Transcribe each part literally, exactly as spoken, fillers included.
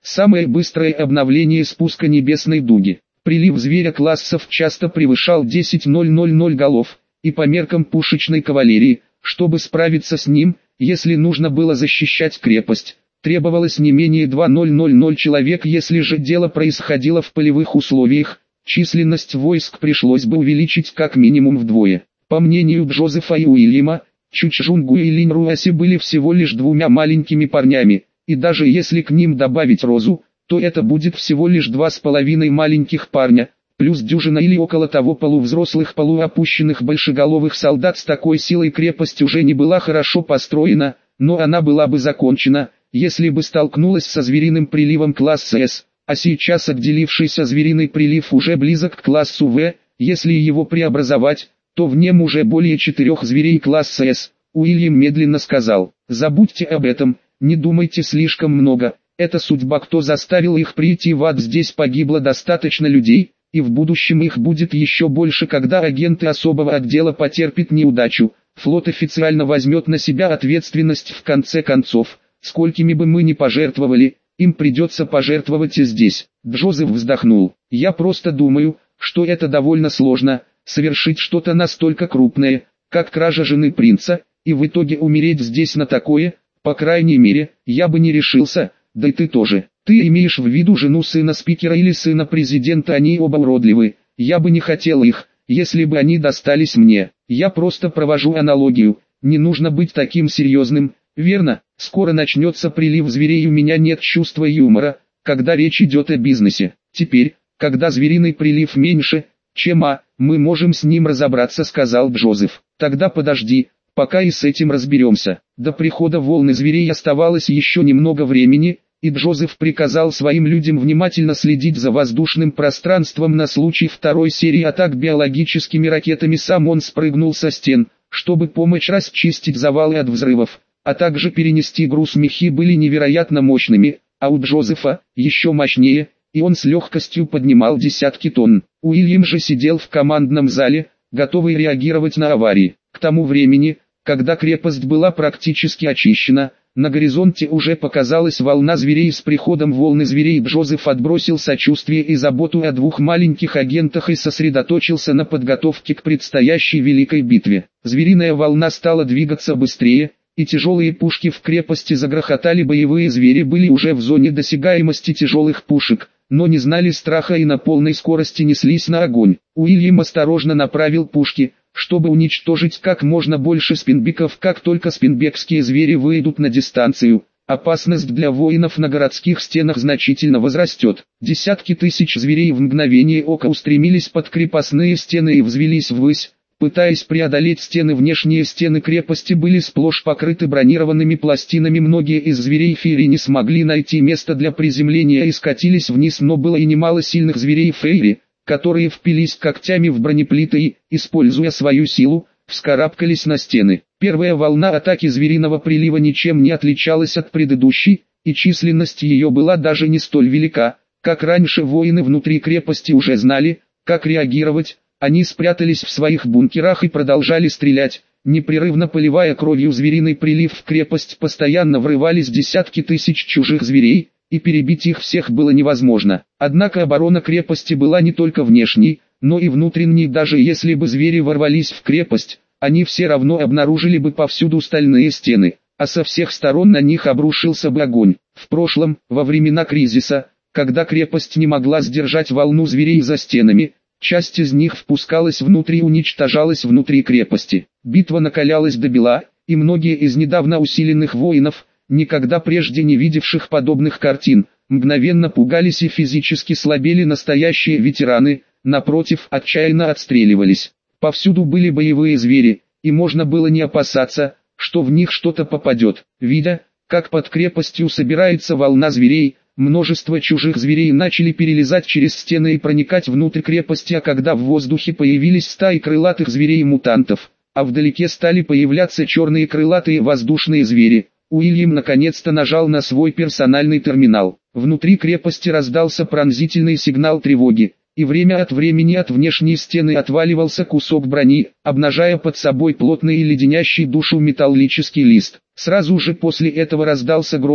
Самое быстрое обновление спуска небесной дуги. Прилив зверя классов часто превышал десять тысяч голов, и по меркам пушечной кавалерии, чтобы справиться с ним, если нужно было защищать крепость, требовалось не менее две тысячи человек. Если же дело происходило в полевых условиях, численность войск пришлось бы увеличить как минимум вдвое. По мнению Джозефа и Уильяма, Чучжунгу и Линь-Руаси были всего лишь двумя маленькими парнями, и даже если к ним добавить Розу, то это будет всего лишь два с половиной маленьких парня, плюс дюжина или около того полувзрослых полуопущенных большеголовых солдат. С такой силой крепость уже не была хорошо построена, но она была бы закончена, если бы столкнулась со звериным приливом класса С, а сейчас отделившийся звериный прилив уже близок к классу В. Если его преобразовать, то в нем уже более четырех зверей класса С. Уильям медленно сказал: «Забудьте об этом, не думайте слишком много. Это судьба, кто заставил их прийти в ад. Здесь погибло достаточно людей, и в будущем их будет еще больше, когда агенты особого отдела потерпят неудачу. Флот официально возьмет на себя ответственность. В конце концов, сколькими бы мы ни пожертвовали, им придется пожертвовать и здесь». Джозеф вздохнул. «Я просто думаю, что это довольно сложно, совершить что-то настолько крупное, как кража жены принца, и в итоге умереть здесь на такое. По крайней мере, я бы не решился. Да и ты тоже. Ты имеешь в виду жену сына спикера или сына президента? Они оба уродливы. Я бы не хотел их, если бы они достались мне. Я просто провожу аналогию. Не нужно быть таким серьезным, верно? Скоро начнется прилив зверей. У меня нет чувства юмора, когда речь идет о бизнесе. Теперь, когда звериный прилив меньше, чем А, мы можем с ним разобраться», — сказал Джозеф. «Тогда подожди, пока и с этим разберемся». До прихода волны зверей оставалось еще немного времени, и Джозеф приказал своим людям внимательно следить за воздушным пространством на случай второй серии атак биологическими ракетами. Сам он спрыгнул со стен, чтобы помочь расчистить завалы от взрывов, а также перенести груз. Мехи были невероятно мощными, а у Джозефа еще мощнее, и он с легкостью поднимал десятки тонн. Уильям же сидел в командном зале, готовый реагировать на аварии. К тому времени, когда крепость была практически очищена, на горизонте уже показалась волна зверей. С приходом волны зверей Джозеф отбросил сочувствие и заботу о двух маленьких агентах и сосредоточился на подготовке к предстоящей великой битве. Звериная волна стала двигаться быстрее, и тяжелые пушки в крепости загрохотали. Боевые звери были уже в зоне досягаемости тяжелых пушек, но не знали страха и на полной скорости неслись на огонь. Уильям осторожно направил пушки, чтобы уничтожить как можно больше спинбеков. Как только спинбекские звери выйдут на дистанцию, опасность для воинов на городских стенах значительно возрастет. Десятки тысяч зверей в мгновение ока устремились под крепостные стены и взвелись ввысь, пытаясь преодолеть стены. Внешние стены крепости были сплошь покрыты бронированными пластинами. Многие из зверей фейри не смогли найти место для приземления и скатились вниз, но было и немало сильных зверей фейри, которые впились когтями в бронеплиты и, используя свою силу, вскарабкались на стены. Первая волна атаки звериного прилива ничем не отличалась от предыдущей, и численность ее была даже не столь велика, как раньше. Воины внутри крепости уже знали, как реагировать. Они спрятались в своих бункерах и продолжали стрелять, непрерывно поливая кровью звериный прилив. В крепость постоянно врывались десятки тысяч чужих зверей, и перебить их всех было невозможно. Однако оборона крепости была не только внешней, но и внутренней. Даже если бы звери ворвались в крепость, они все равно обнаружили бы повсюду стальные стены, а со всех сторон на них обрушился бы огонь. В прошлом, во времена кризиса, когда крепость не могла сдержать волну зверей за стенами, часть из них впускалась внутрь и уничтожалась внутри крепости. Битва накалялась до бела, и многие из недавно усиленных воинов, никогда прежде не видевших подобных картин, мгновенно пугались и физически слабели. Настоящие ветераны, напротив, отчаянно отстреливались. Повсюду были боевые звери, и можно было не опасаться, что в них что-то попадет. Видя, как под крепостью собирается волна зверей, множество чужих зверей начали перелезать через стены и проникать внутрь крепости. А когда в воздухе появились стаи крылатых зверей-мутантов, а вдалеке стали появляться черные крылатые воздушные звери, Уильям наконец-то нажал на свой персональный терминал. Внутри крепости раздался пронзительный сигнал тревоги, и время от времени от внешней стены отваливался кусок брони, обнажая под собой плотный и леденящий душу металлический лист. Сразу же после этого раздался грохот,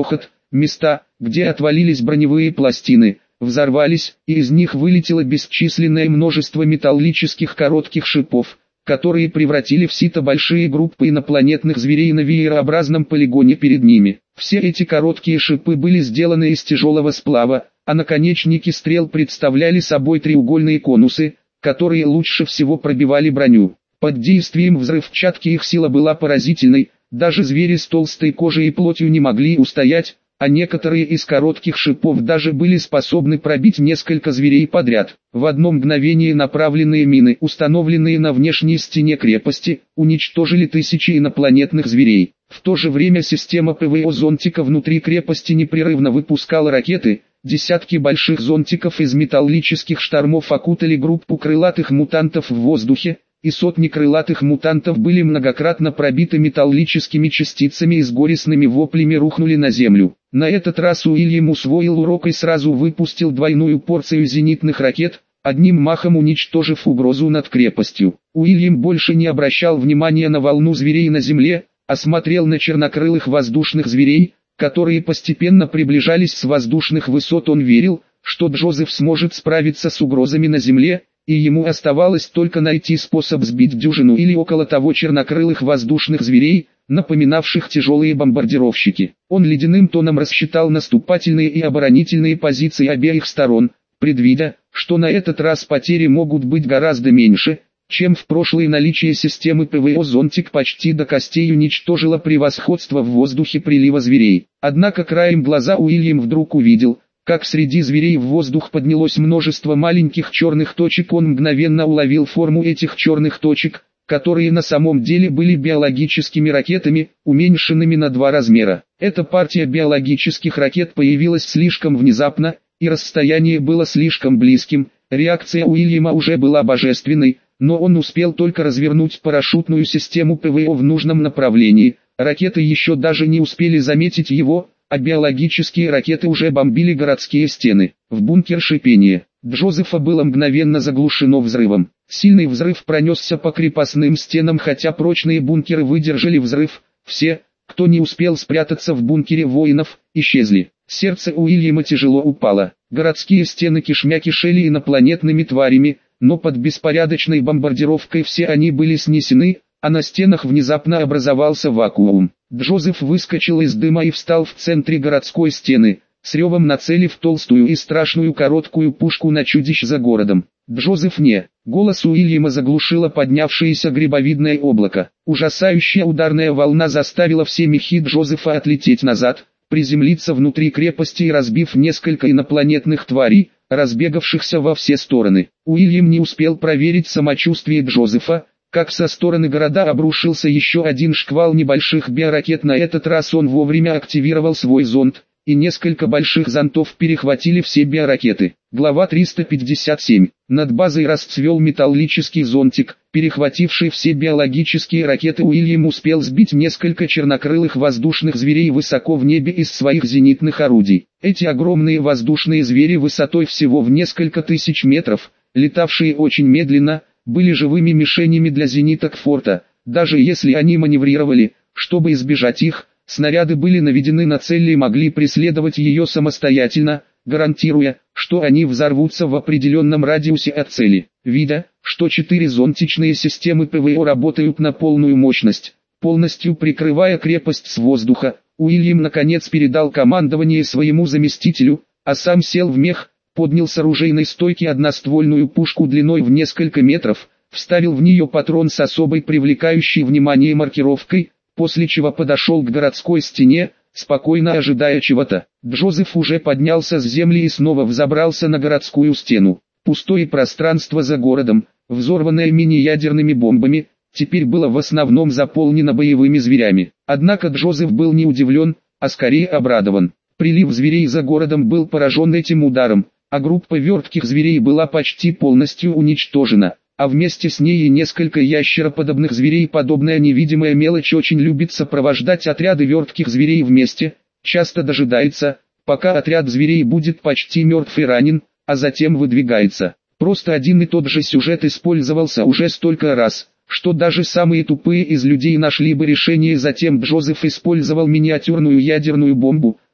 Места, где отвалились броневые пластины, взорвались, и из них вылетело бесчисленное множество металлических коротких шипов, которые превратили в сито большие группы инопланетных зверей на веерообразном полигоне перед ними. Все эти короткие шипы были сделаны из тяжелого сплава, а наконечники стрел представляли собой треугольные конусы, которые лучше всего пробивали броню. Под действием взрывчатки их сила была поразительной, даже звери с толстой кожей и плотью не могли устоять, а некоторые из коротких шипов даже были способны пробить несколько зверей подряд. В одно мгновение направленные мины, установленные на внешней стене крепости, уничтожили тысячи инопланетных зверей. В то же время система ПВО зонтика внутри крепости непрерывно выпускала ракеты. Десятки больших зонтиков из металлических штормов окутали группу крылатых мутантов в воздухе, и сотни крылатых мутантов были многократно пробиты металлическими частицами и с горестными воплями рухнули на землю. На этот раз Уильям усвоил урок и сразу выпустил двойную порцию зенитных ракет, одним махом уничтожив угрозу над крепостью. Уильям больше не обращал внимания на волну зверей на земле, а смотрел на чернокрылых воздушных зверей, которые постепенно приближались с воздушных высот. Он верил, что Джозеф сможет справиться с угрозами на земле, и ему оставалось только найти способ сбить дюжину или около того чернокрылых воздушных зверей, напоминавших тяжелые бомбардировщики. Он ледяным тоном рассчитал наступательные и оборонительные позиции обеих сторон, предвидя, что на этот раз потери могут быть гораздо меньше, чем в прошлое. Наличие системы ПВО «Зонтик» почти до костей уничтожило превосходство в воздухе прилива зверей. Однако краем глаза Уильям вдруг увидел, как среди зверей в воздух поднялось множество маленьких черных точек. Он мгновенно уловил форму этих черных точек, которые на самом деле были биологическими ракетами, уменьшенными на два размера. Эта партия биологических ракет появилась слишком внезапно, и расстояние было слишком близким. Реакция Уильяма уже была божественной, но он успел только развернуть парашютную систему ПВО в нужном направлении. Ракеты еще даже не успели заметить его, а биологические ракеты уже бомбили городские стены. В бункер шипение Джозефа было мгновенно заглушено взрывом. Сильный взрыв пронесся по крепостным стенам, хотя прочные бункеры выдержали взрыв. Все, кто не успел спрятаться в бункере воинов, исчезли. Сердце Уильяма тяжело упало. Городские стены кишмя кишели инопланетными тварями, но под беспорядочной бомбардировкой все они были снесены, а на стенах внезапно образовался вакуум. Джозеф выскочил из дыма и встал в центре городской стены, с ревом нацелив толстую и страшную короткую пушку на чудищ за городом. «Джозеф, не!» Голос Уильяма заглушило поднявшееся грибовидное облако. Ужасающая ударная волна заставила все мехи Джозефа отлететь назад, приземлиться внутри крепости и разбив несколько инопланетных тварей, разбегавшихся во все стороны. Уильям не успел проверить самочувствие Джозефа, как со стороны города обрушился еще один шквал небольших биоракет. На этот раз он вовремя активировал свой зонд, и несколько больших зонтов перехватили все биоракеты. Глава триста пятьдесят семь. Над базой расцвел металлический зонтик, перехвативший все биологические ракеты. Уильям успел сбить несколько чернокрылых воздушных зверей высоко в небе из своих зенитных орудий. Эти огромные воздушные звери высотой всего в несколько тысяч метров, летавшие очень медленно, были живыми мишенями для зениток форта. Даже если они маневрировали, чтобы избежать их, снаряды были наведены на цель и могли преследовать ее самостоятельно, гарантируя, что они взорвутся в определенном радиусе от цели. Видя, что четыре зонтичные системы ПВО работают на полную мощность, полностью прикрывая крепость с воздуха, Уильям наконец передал командование своему заместителю, а сам сел в мех, поднял с оружейной стойки одноствольную пушку длиной в несколько метров, вставил в нее патрон с особой привлекающей внимание маркировкой, после чего подошел к городской стене, спокойно ожидая чего-то. Джозеф уже поднялся с земли и снова взобрался на городскую стену. Пустое пространство за городом, взорванное мини-ядерными бомбами, теперь было в основном заполнено боевыми зверями. Однако Джозеф был не удивлен, а скорее обрадован. Прилив зверей за городом был поражен этим ударом, а группа вертких зверей была почти полностью уничтожена, а вместе с ней и несколько ящероподобных зверей. Подобная невидимая мелочь очень любит сопровождать отряды вертких зверей вместе, часто дожидается, пока отряд зверей будет почти мертв и ранен, а затем выдвигается. Просто один и тот же сюжет использовался уже столько раз, что даже самые тупые из людей нашли бы решение. Затем Джозеф использовал миниатюрную ядерную бомбу,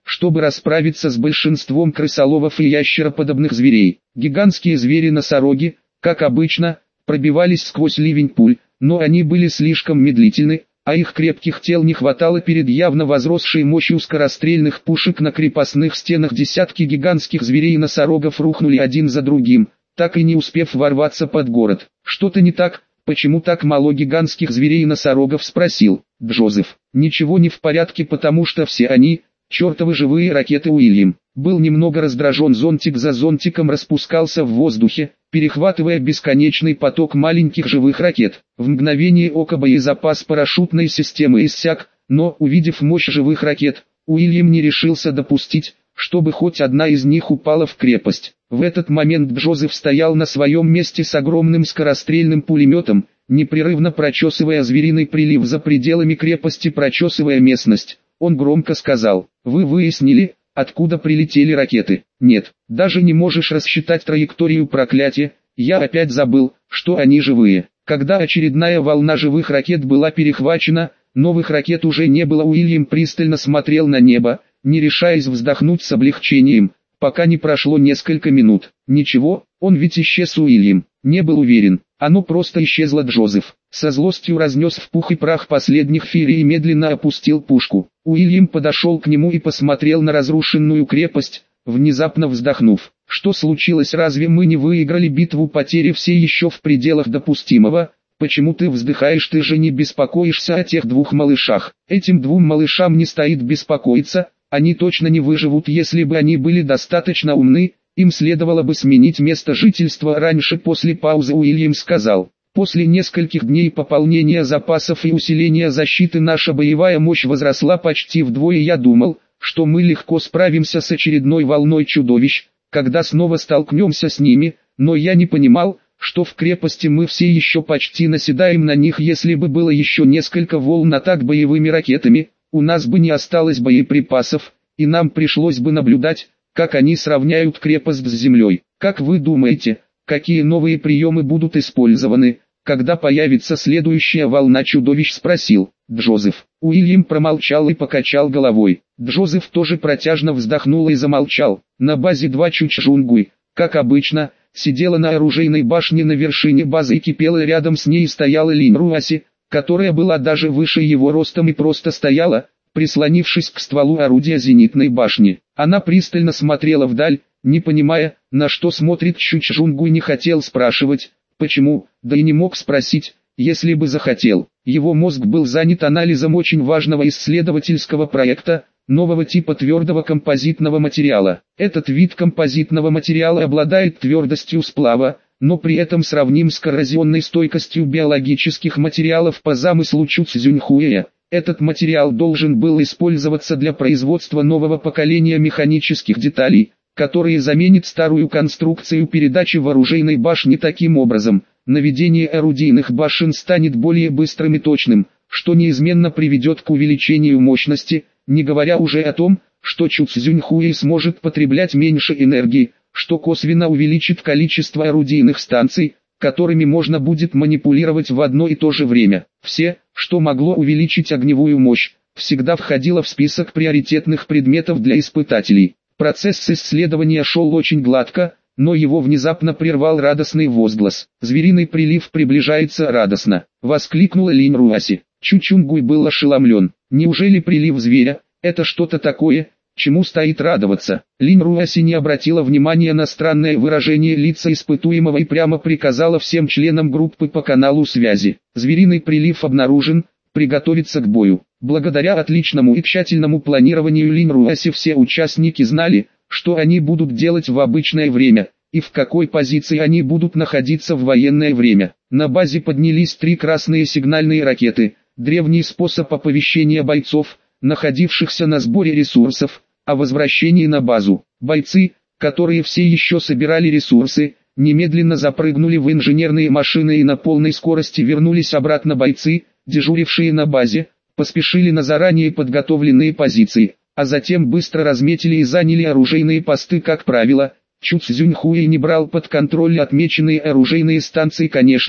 чтобы расправиться с большинством крысоловов и ящероподобных зверей. Гигантские звери-носороги, как обычно, пробивались сквозь ливень пуль, но они были слишком медлительны, а их крепких тел не хватало перед явно возросшей мощью скорострельных пушек на крепостных стенах. Десятки гигантских зверей-носорогов рухнули один за другим, так и не успев ворваться под город. «Что-то не так? Почему так мало гигантских зверей-носорогов?» — спросил Джозеф. «Ничего не в порядке, потому что все они, чертовы живые ракеты». Уильям был немного раздражен. Зонтик за зонтиком распускался в воздухе, перехватывая бесконечный поток маленьких живых ракет. В мгновение ока боезапас парашютной системы иссяк, но, увидев мощь живых ракет, Уильям не решился допустить, чтобы хоть одна из них упала в крепость. В этот момент Джозеф стоял на своем месте с огромным скорострельным пулеметом, непрерывно прочесывая звериный прилив за пределами крепости, прочесывая местность. Он громко сказал: «Вы выяснили, откуда прилетели ракеты?» «Нет, даже не можешь рассчитать траекторию проклятия. Я опять забыл, что они живые». Когда очередная волна живых ракет была перехвачена, новых ракет уже не было. Уильям пристально смотрел на небо, не решаясь вздохнуть с облегчением, пока не прошло несколько минут. «Ничего, он ведь исчез». Уильям не был уверен. «Оно просто исчезло». Джозеф со злостью разнес в пух и прах последних фири и медленно опустил пушку. Уильям подошел к нему и посмотрел на разрушенную крепость, внезапно вздохнув. «Что случилось? Разве мы не выиграли битву? Потери все еще в пределах допустимого. Почему ты вздыхаешь? Ты же не беспокоишься о тех двух малышах?» «Этим двум малышам не стоит беспокоиться. Они точно не выживут. Если бы они были достаточно умны, им следовало бы сменить место жительства раньше». После паузы Уильям сказал: «После нескольких дней пополнения запасов и усиления защиты наша боевая мощь возросла почти вдвое. Я думал, что мы легко справимся с очередной волной чудовищ, когда снова столкнемся с ними, но я не понимал, что в крепости мы все еще почти наседаем на них. Если бы было еще несколько волн атак боевыми ракетами, у нас бы не осталось боеприпасов, и нам пришлось бы наблюдать, как они сравняют крепость с землей. Как вы думаете, какие новые приемы будут использованы, когда появится следующая волна чудовищ?» — спросил Джозеф. Уильям промолчал и покачал головой. Джозеф тоже протяжно вздохнул и замолчал. На базе два Чучжунгуй, как обычно, сидела на оружейной башне на вершине базы и кипела. Рядом с ней стояла Линь Руаси, которая была даже выше его ростом и просто стояла, прислонившись к стволу орудия зенитной башни. Она пристально смотрела вдаль, не понимая, на что смотрит Чучжунгуй. Не хотел спрашивать, почему, да и не мог спросить, если бы захотел. Его мозг был занят анализом очень важного исследовательского проекта, нового типа твердого композитного материала. Этот вид композитного материала обладает твердостью сплава, но при этом сравним с коррозионной стойкостью биологических материалов. По замыслу Чу Цзюньхуэя, этот материал должен был использоваться для производства нового поколения механических деталей, которые заменят старую конструкцию передачи в оружейной башне. Таким образом, наведение орудийных башен станет более быстрым и точным, что неизменно приведет к увеличению мощности, не говоря уже о том, что Чу Цзюньхуэй сможет потреблять меньше энергии, что косвенно увеличит количество орудийных станций, которыми можно будет манипулировать в одно и то же время. Все, что могло увеличить огневую мощь, всегда входило в список приоритетных предметов для испытателей. Процесс исследования шел очень гладко, но его внезапно прервал радостный возглас. «Звериный прилив приближается!» — радостно воскликнула Линь Руаси. Чучунгуй был ошеломлен. «Неужели прилив зверя — это что-то такое, чему стоит радоваться?» Линь Руаси не обратила внимания на странное выражение лица испытуемого и прямо приказала всем членам группы по каналу связи: «Звериный прилив обнаружен, приготовиться к бою». Благодаря отличному и тщательному планированию Линь Руаси все участники знали, что они будут делать в обычное время, и в какой позиции они будут находиться в военное время. На базе поднялись три красные сигнальные ракеты, древний способ оповещения бойцов, находившихся на сборе ресурсов, о возвращении на базу. Бойцы, которые все еще собирали ресурсы, немедленно запрыгнули в инженерные машины и на полной скорости вернулись обратно. Бойцы, дежурившие на базе, поспешили на заранее подготовленные позиции, а затем быстро разметили и заняли оружейные посты. Как правило, Чу Цзюньхуэй не брал под контроль отмеченные оружейные станции. Конечно,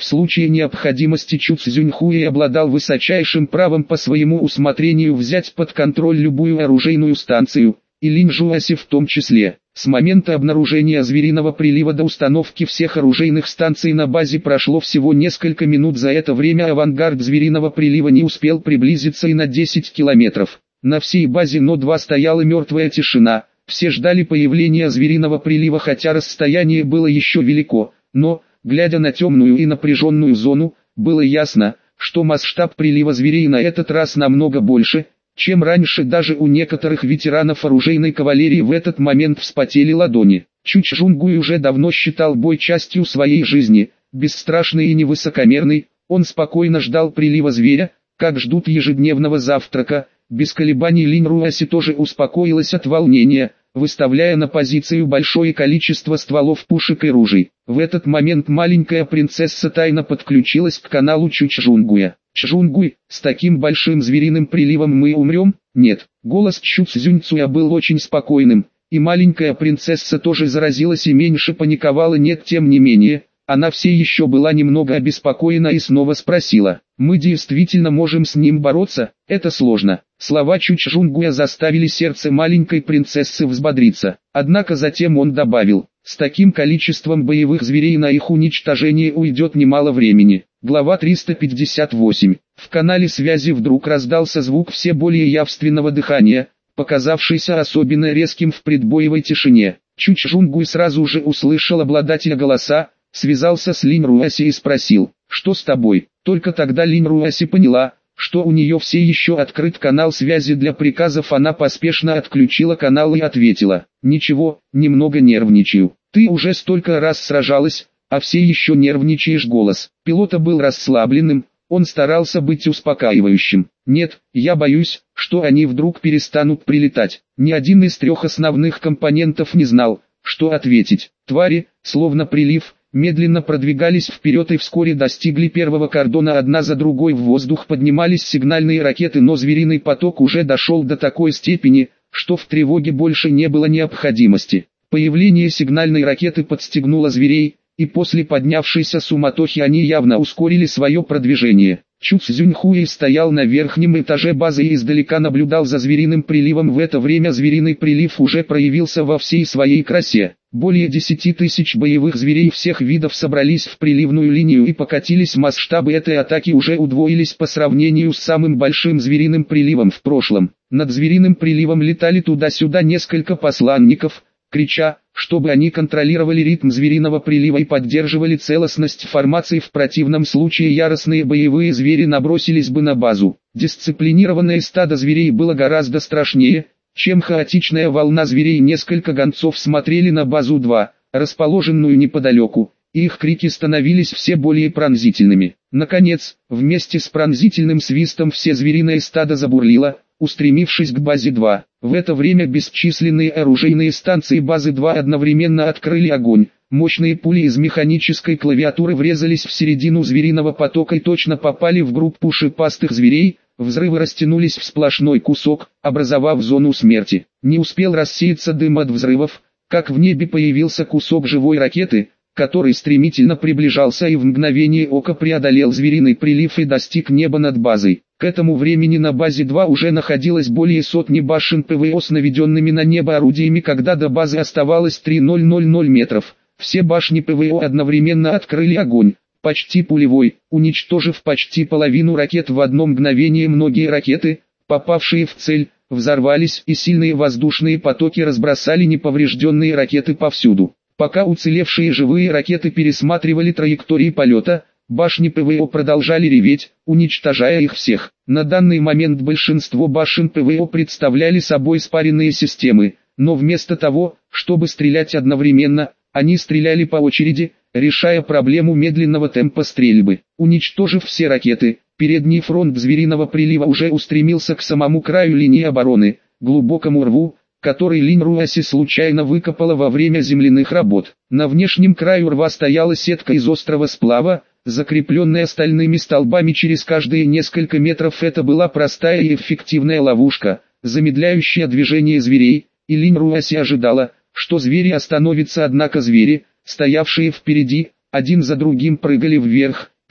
В случае необходимости Чу Цзюньхуэй обладал высочайшим правом по своему усмотрению взять под контроль любую оружейную станцию, и Линь Жуаси в том числе. С момента обнаружения звериного прилива до установки всех оружейных станций на базе прошло всего несколько минут. За это время авангард звериного прилива не успел приблизиться и на десять километров. На всей базе Но два стояла мертвая тишина. Все ждали появления звериного прилива, хотя расстояние было еще велико, но, глядя на темную и напряженную зону, было ясно, что масштаб прилива зверей на этот раз намного больше, чем раньше. Даже у некоторых ветеранов оружейной кавалерии в этот момент вспотели ладони. Чу Чжунгуй уже давно считал бой частью своей жизни, бесстрашный и невысокомерный, он спокойно ждал прилива зверя, как ждут ежедневного завтрака. Без колебаний Линь Руаси тоже успокоилась от волнения, выставляя на позицию большое количество стволов пушек и ружей. В этот момент маленькая принцесса тайно подключилась к каналу Чу Чжунгуя. «Чжунгуй, с таким большим звериным приливом мы умрем?» «Нет». Голос Чу Цзюньцуя был очень спокойным, и маленькая принцесса тоже заразилась и меньше паниковала. Нет, тем не менее, она все еще была немного обеспокоена и снова спросила: «Мы действительно можем с ним бороться? Это сложно». Слова Чу Чжунгуя заставили сердце маленькой принцессы взбодриться. Однако затем он добавил: «С таким количеством боевых зверей на их уничтожение уйдет немало времени». Глава триста пятьдесят восемь. В канале связи вдруг раздался звук все более явственного дыхания, показавшийся особенно резким в предбоевой тишине. Чу Чжунгуй сразу же услышал обладателя голоса, связался с Линь Руаси и спросил: «Что с тобой?» Только тогда Линь Руаси поняла, что у нее все еще открыт канал связи для приказов. Она поспешно отключила канал и ответила: «Ничего, немного нервничаю. Ты уже столько раз сражалась, а все еще нервничаешь». Голос пилота был расслабленным, он старался быть успокаивающим. «Нет, я боюсь, что они вдруг перестанут прилетать». Ни один из трех основных компонентов не знал, что ответить. Твари, словно прилив, медленно продвигались вперед и вскоре достигли первого кордона. Одна за другой в воздух поднимались сигнальные ракеты, но звериный поток уже дошел до такой степени, что в тревоге больше не было необходимости. Появление сигнальной ракеты подстегнуло зверей, и после поднявшейся суматохи они явно ускорили свое продвижение. Чу Цзюньхуэй стоял на верхнем этаже базы и издалека наблюдал за звериным приливом. В это время звериный прилив уже проявился во всей своей красе. Более десяти тысяч боевых зверей всех видов собрались в приливную линию и покатились. Масштабы этой атаки уже удвоились по сравнению с самым большим звериным приливом в прошлом. Над звериным приливом летали туда-сюда несколько посланников, крича, чтобы они контролировали ритм звериного прилива и поддерживали целостность формации. В противном случае яростные боевые звери набросились бы на базу. Дисциплинированное стадо зверей было гораздо страшнее, чем хаотичная волна зверей. Несколько гонцов смотрели на базу два, расположенную неподалеку, и их крики становились все более пронзительными. Наконец, вместе с пронзительным свистом все звериное стадо забурлило, устремившись к базе два. В это время бесчисленные оружейные станции базы два одновременно открыли огонь. Мощные пули из механической клавиатуры врезались в середину звериного потока и точно попали в группу шипастых зверей. Взрывы растянулись в сплошной кусок, образовав зону смерти. Не успел рассеяться дым от взрывов, как в небе появился кусок живой ракеты, который стремительно приближался и в мгновение ока преодолел звериный прилив и достиг неба над базой. К этому времени на базе два уже находилось более сотни башен ПВО с наведенными на небо орудиями. Когда до базы оставалось три тысячи метров, все башни ПВО одновременно открыли огонь, почти пулевой, уничтожив почти половину ракет в одно мгновение. Многие ракеты, попавшие в цель, взорвались, и сильные воздушные потоки разбросали неповрежденные ракеты повсюду. Пока уцелевшие живые ракеты пересматривали траектории полета, башни ПВО продолжали реветь, уничтожая их всех. На данный момент большинство башен ПВО представляли собой спаренные системы, но вместо того, чтобы стрелять одновременно, они стреляли по очереди, решая проблему медленного темпа стрельбы. Уничтожив все ракеты, передний фронт звериного прилива уже устремился к самому краю линии обороны, глубокому рву, который Линь Руаси случайно выкопала во время земляных работ. На внешнем краю рва стояла сетка из острого сплава, закрепленная стальными столбами через каждые несколько метров. Это была простая и эффективная ловушка, замедляющая движение зверей, и Линь Руаси ожидала, что звери остановятся. Однако звери, стоявшие впереди, один за другим прыгали вверх,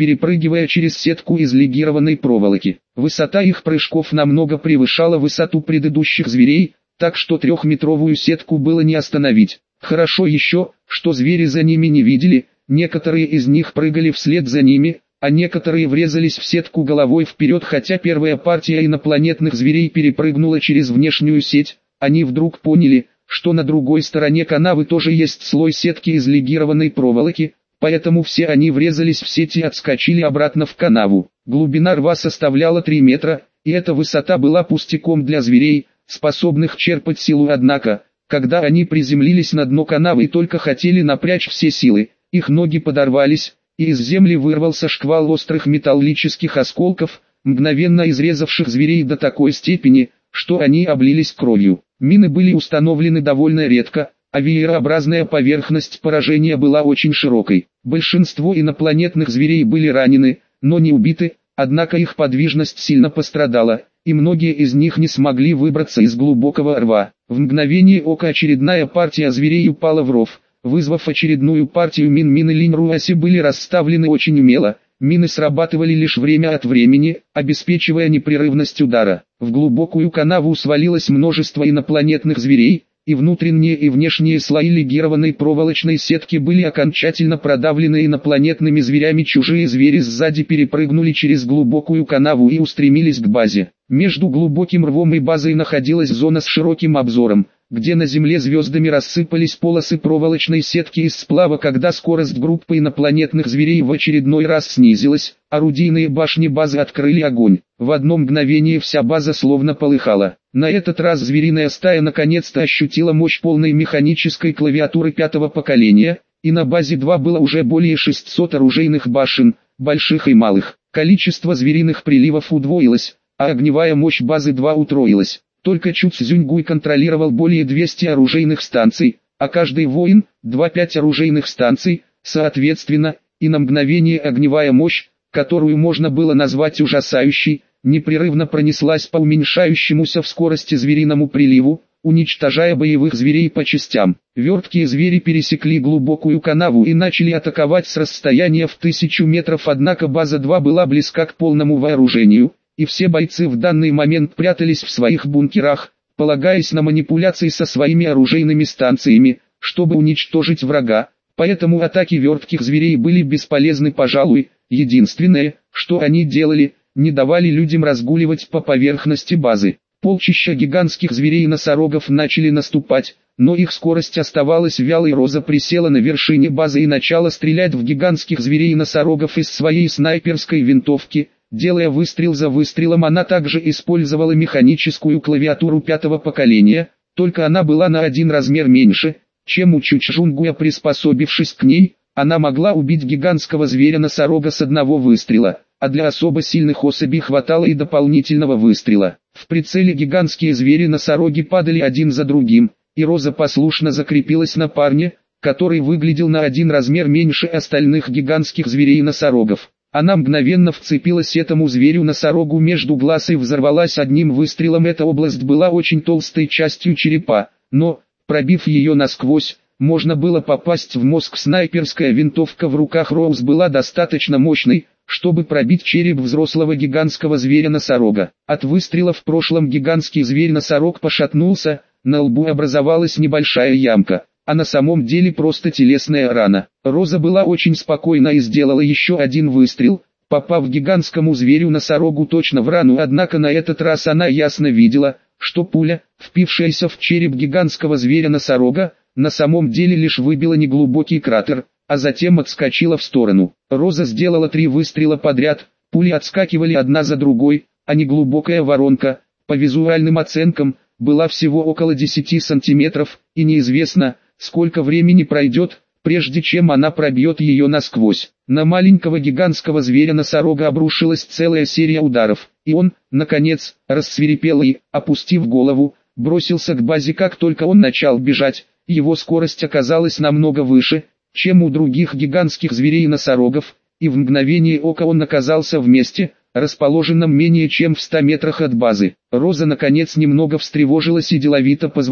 перепрыгивая через сетку из легированной проволоки. Высота их прыжков намного превышала высоту предыдущих зверей, так что трехметровую сетку было не остановить. Хорошо еще, что звери за ними не видели, некоторые из них прыгали вслед за ними, а некоторые врезались в сетку головой вперед, хотя первая партия инопланетных зверей перепрыгнула через внешнюю сеть. Они вдруг поняли, что на другой стороне канавы тоже есть слой сетки из легированной проволоки, поэтому все они врезались в сеть и отскочили обратно в канаву. Глубина рва составляла три метра, и эта высота была пустяком для зверей, способных черпать силу. Однако, когда они приземлились на дно канавы и только хотели напрячь все силы, их ноги подорвались, и из земли вырвался шквал острых металлических осколков, мгновенно изрезавших зверей до такой степени, что они облились кровью. Мины были установлены довольно редко, а веерообразная поверхность поражения была очень широкой. Большинство инопланетных зверей были ранены, но не убиты, однако их подвижность сильно пострадала, и многие из них не смогли выбраться из глубокого рва. В мгновение ока очередная партия зверей упала в ров, вызвав очередную партию мин. Мины Линь-Руаси были расставлены очень умело, мины срабатывали лишь время от времени, обеспечивая непрерывность удара. В глубокую канаву свалилось множество инопланетных зверей, и внутренние и внешние слои легированной проволочной сетки были окончательно продавлены инопланетными зверями. Чужие звери сзади перепрыгнули через глубокую канаву и устремились к базе. Между глубоким рвом и базой находилась зона с широким обзором, где на земле звездами рассыпались полосы проволочной сетки из сплава. Когда скорость группы инопланетных зверей в очередной раз снизилась, орудийные башни базы открыли огонь. В одно мгновение вся база словно полыхала. На этот раз звериная стая наконец-то ощутила мощь полной механической клавиатуры пятого поколения, и на базе два было уже более шестисот оружейных башен, больших и малых. Количество звериных приливов удвоилось, а огневая мощь базы два утроилась. Только Чу Цзюньгуй контролировал более двухсот оружейных станций, а каждый воин – два-пять оружейных станций, соответственно, и на мгновение огневая мощь, которую можно было назвать ужасающей, непрерывно пронеслась по уменьшающемуся в скорости звериному приливу, уничтожая боевых зверей по частям. Верткие звери пересекли глубокую канаву и начали атаковать с расстояния в тысячу метров, однако база два была близка к полному вооружению, и все бойцы в данный момент прятались в своих бункерах, полагаясь на манипуляции со своими оружейными станциями, чтобы уничтожить врага, поэтому атаки вертких зверей были бесполезны. Пожалуй, единственное, что они делали, не давали людям разгуливать по поверхности базы. Полчища гигантских зверей-носорогов начали наступать, но их скорость оставалась вялой. Роза присела на вершине базы и начала стрелять в гигантских зверей-носорогов из своей снайперской винтовки. Делая выстрел за выстрелом, она также использовала механическую клавиатуру пятого поколения, только она была на один размер меньше, чем у Чу Цзюньгуя. Приспособившись к ней, она могла убить гигантского зверя-носорога с одного выстрела, а для особо сильных особей хватало и дополнительного выстрела. В прицеле гигантские звери-носороги падали один за другим, и Роза послушно закрепилась на парне, который выглядел на один размер меньше остальных гигантских зверей-носорогов. Она мгновенно вцепилась этому зверю-носорогу между глаз и взорвалась одним выстрелом. Эта область была очень толстой частью черепа, но, пробив ее насквозь, можно было попасть в мозг. Снайперская винтовка в руках Роуз была достаточно мощной, чтобы пробить череп взрослого гигантского зверя-носорога. От выстрела в прошлом гигантский зверь-носорог пошатнулся, на лбу образовалась небольшая ямка, а на самом деле просто телесная рана. Роза была очень спокойна и сделала еще один выстрел, попав гигантскому зверю-носорогу точно в рану, однако на этот раз она ясно видела, что пуля, впившаяся в череп гигантского зверя-носорога, на самом деле лишь выбила неглубокий кратер, а затем отскочила в сторону. Роза сделала три выстрела подряд, пули отскакивали одна за другой, а неглубокая воронка, по визуальным оценкам, была всего около десяти сантиметров, и неизвестно, сколько времени пройдет, прежде чем она пробьет ее насквозь. На маленького гигантского зверя-носорога обрушилась целая серия ударов, и он, наконец, рассвирепел и, опустив голову, бросился к базе. Как только он начал бежать, его скорость оказалась намного выше, чем у других гигантских зверей-носорогов, и в мгновение ока он оказался в месте, расположенном менее чем в ста метрах от базы. Роза наконец немного встревожилась и деловито позвала: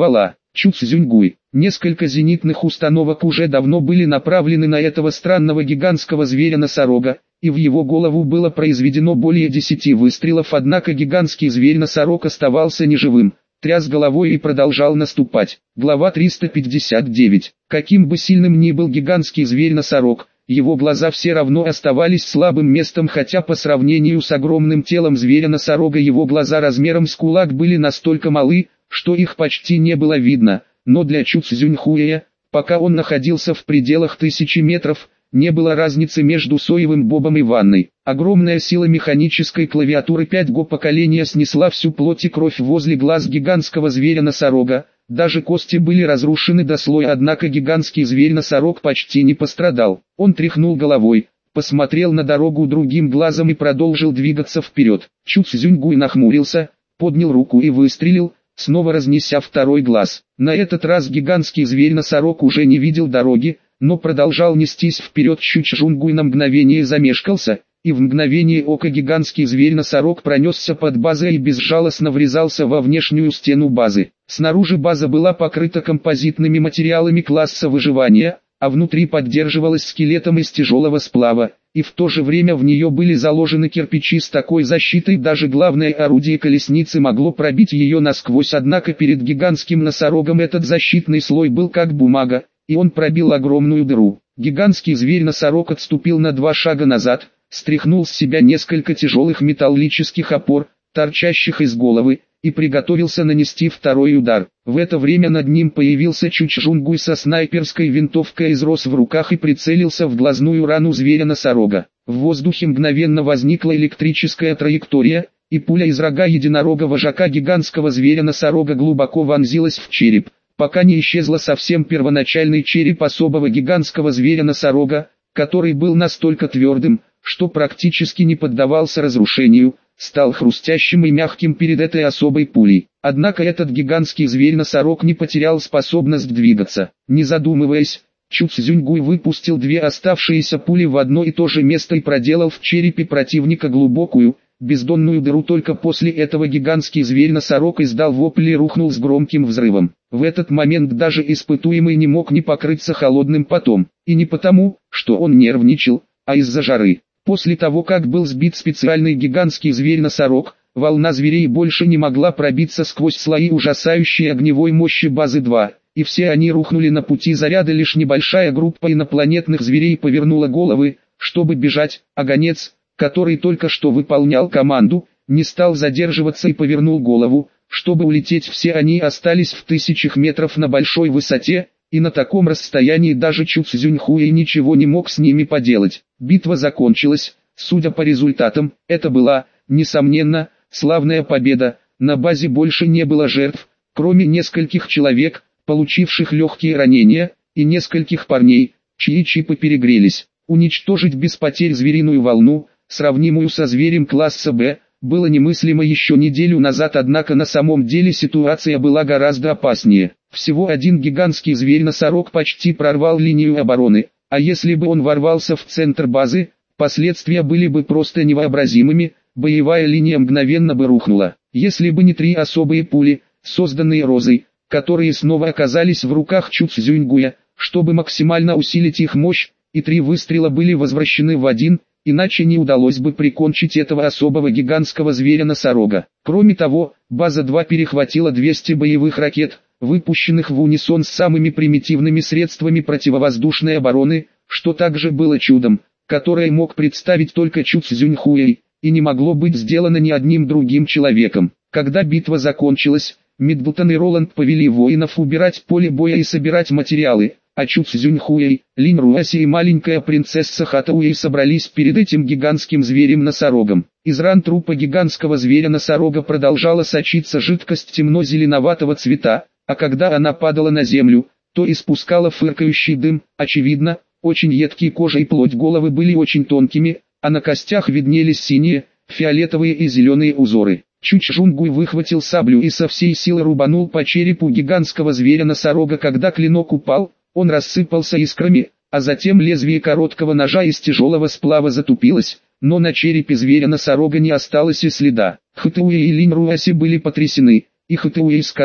Чу Цзюньгуй. Несколько зенитных установок уже давно были направлены на этого странного гигантского зверя-носорога, и в его голову было произведено более десяти выстрелов, однако гигантский зверь-носорог оставался неживым, тряс головой и продолжал наступать. Глава триста пятьдесят девять. Каким бы сильным ни был гигантский зверь-носорог, его глаза все равно оставались слабым местом, хотя по сравнению с огромным телом зверя-носорога его глаза размером с кулак были настолько малы, что их почти не было видно. Но для Чу Цзюньхуя, пока он находился в пределах тысячи метров, не было разницы между соевым бобом и ванной. Огромная сила механической клавиатуры пять го поколения снесла всю плоть и кровь возле глаз гигантского зверя-носорога, даже кости были разрушены до слоя, однако гигантский зверь-носорог почти не пострадал. Он тряхнул головой, посмотрел на дорогу другим глазом и продолжил двигаться вперед. Чу Цзюньгуй нахмурился, поднял руку и выстрелил, снова разнеся второй глаз. На этот раз гигантский зверь-носорог уже не видел дороги, но продолжал нестись вперед. Чу Цзюньгуй на мгновение замешкался, и в мгновение ока гигантский зверь-носорог пронесся под базой и безжалостно врезался во внешнюю стену базы. Снаружи база была покрыта композитными материалами класса выживания, а внутри поддерживалась скелетом из тяжелого сплава, и в то же время в нее были заложены кирпичи с такой защитой, даже главное орудие колесницы могло пробить ее насквозь, однако перед гигантским носорогом этот защитный слой был как бумага, и он пробил огромную дыру. Гигантский зверь-носорог отступил на два шага назад, стряхнул с себя несколько тяжелых металлических опор, торчащих из головы, и приготовился нанести второй удар. В это время над ним появился Чу Цзюньгуй со снайперской винтовкой из роз в руках и прицелился в глазную рану зверя-носорога. В воздухе мгновенно возникла электрическая траектория, и пуля из рога единорога-вожака гигантского зверя-носорога глубоко вонзилась в череп, пока не исчезла совсем первоначальный череп особого гигантского зверя-носорога, который был настолько твердым, что практически не поддавался разрушению, стал хрустящим и мягким перед этой особой пулей. Однако этот гигантский зверь-носорог не потерял способность двигаться. Не задумываясь, Чу Цзюньгуй выпустил две оставшиеся пули в одно и то же место и проделал в черепе противника глубокую, бездонную дыру. Только после этого гигантский зверь-носорог издал вопль и рухнул с громким взрывом. В этот момент даже испытуемый не мог не покрыться холодным потом, и не потому, что он нервничал, а из-за жары. После того, как был сбит специальный гигантский зверь-носорог, волна зверей больше не могла пробиться сквозь слои ужасающей огневой мощи базы два, и все они рухнули на пути заряда. Лишь небольшая группа инопланетных зверей повернула головы, чтобы бежать, а гонец, который только что выполнял команду, не стал задерживаться и повернул голову, чтобы улететь. Все они остались в тысячах метров на большой высоте, и на таком расстоянии даже Чу Цзюньхуй ничего не мог с ними поделать. Битва закончилась. Судя по результатам, это была, несомненно, славная победа. На базе больше не было жертв, кроме нескольких человек, получивших легкие ранения, и нескольких парней, чьи чипы перегрелись. Уничтожить без потерь звериную волну, сравнимую со зверем класса Б, было немыслимо еще неделю назад, однако на самом деле ситуация была гораздо опаснее. Всего один гигантский зверь-носорог почти прорвал линию обороны, а если бы он ворвался в центр базы, последствия были бы просто невообразимыми, боевая линия мгновенно бы рухнула. Если бы не три особые пули, созданные Розой, которые снова оказались в руках Чу Цзюньгуя, чтобы максимально усилить их мощь, и три выстрела были возвращены в один, иначе не удалось бы прикончить этого особого гигантского зверя-носорога. Кроме того, база два перехватила двести боевых ракет, выпущенных в унисон с самыми примитивными средствами противовоздушной обороны, что также было чудом, которое мог представить только Чу Цзюньхуй, и не могло быть сделано ни одним другим человеком. Когда битва закончилась, Миддлтон и Роланд повели воинов убирать поле боя и собирать материалы, а Чу Цзюньхуй, Линь Руаси и маленькая принцесса Хатауэй собрались перед этим гигантским зверем-носорогом. Из ран трупа гигантского зверя-носорога продолжала сочиться жидкость темно-зеленоватого цвета, а когда она падала на землю, то испускала фыркающий дым. Очевидно, очень едкие кожа и плоть головы были очень тонкими, а на костях виднелись синие, фиолетовые и зеленые узоры. Чу Цзюньгуй выхватил саблю и со всей силы рубанул по черепу гигантского зверя-носорога. Когда клинок упал, он рассыпался искрами, а затем лезвие короткого ножа из тяжелого сплава затупилось, но на черепе зверя-носорога не осталось и следа. Хатауэй и Линь Руаси были потрясены, и Хатауэй сказал: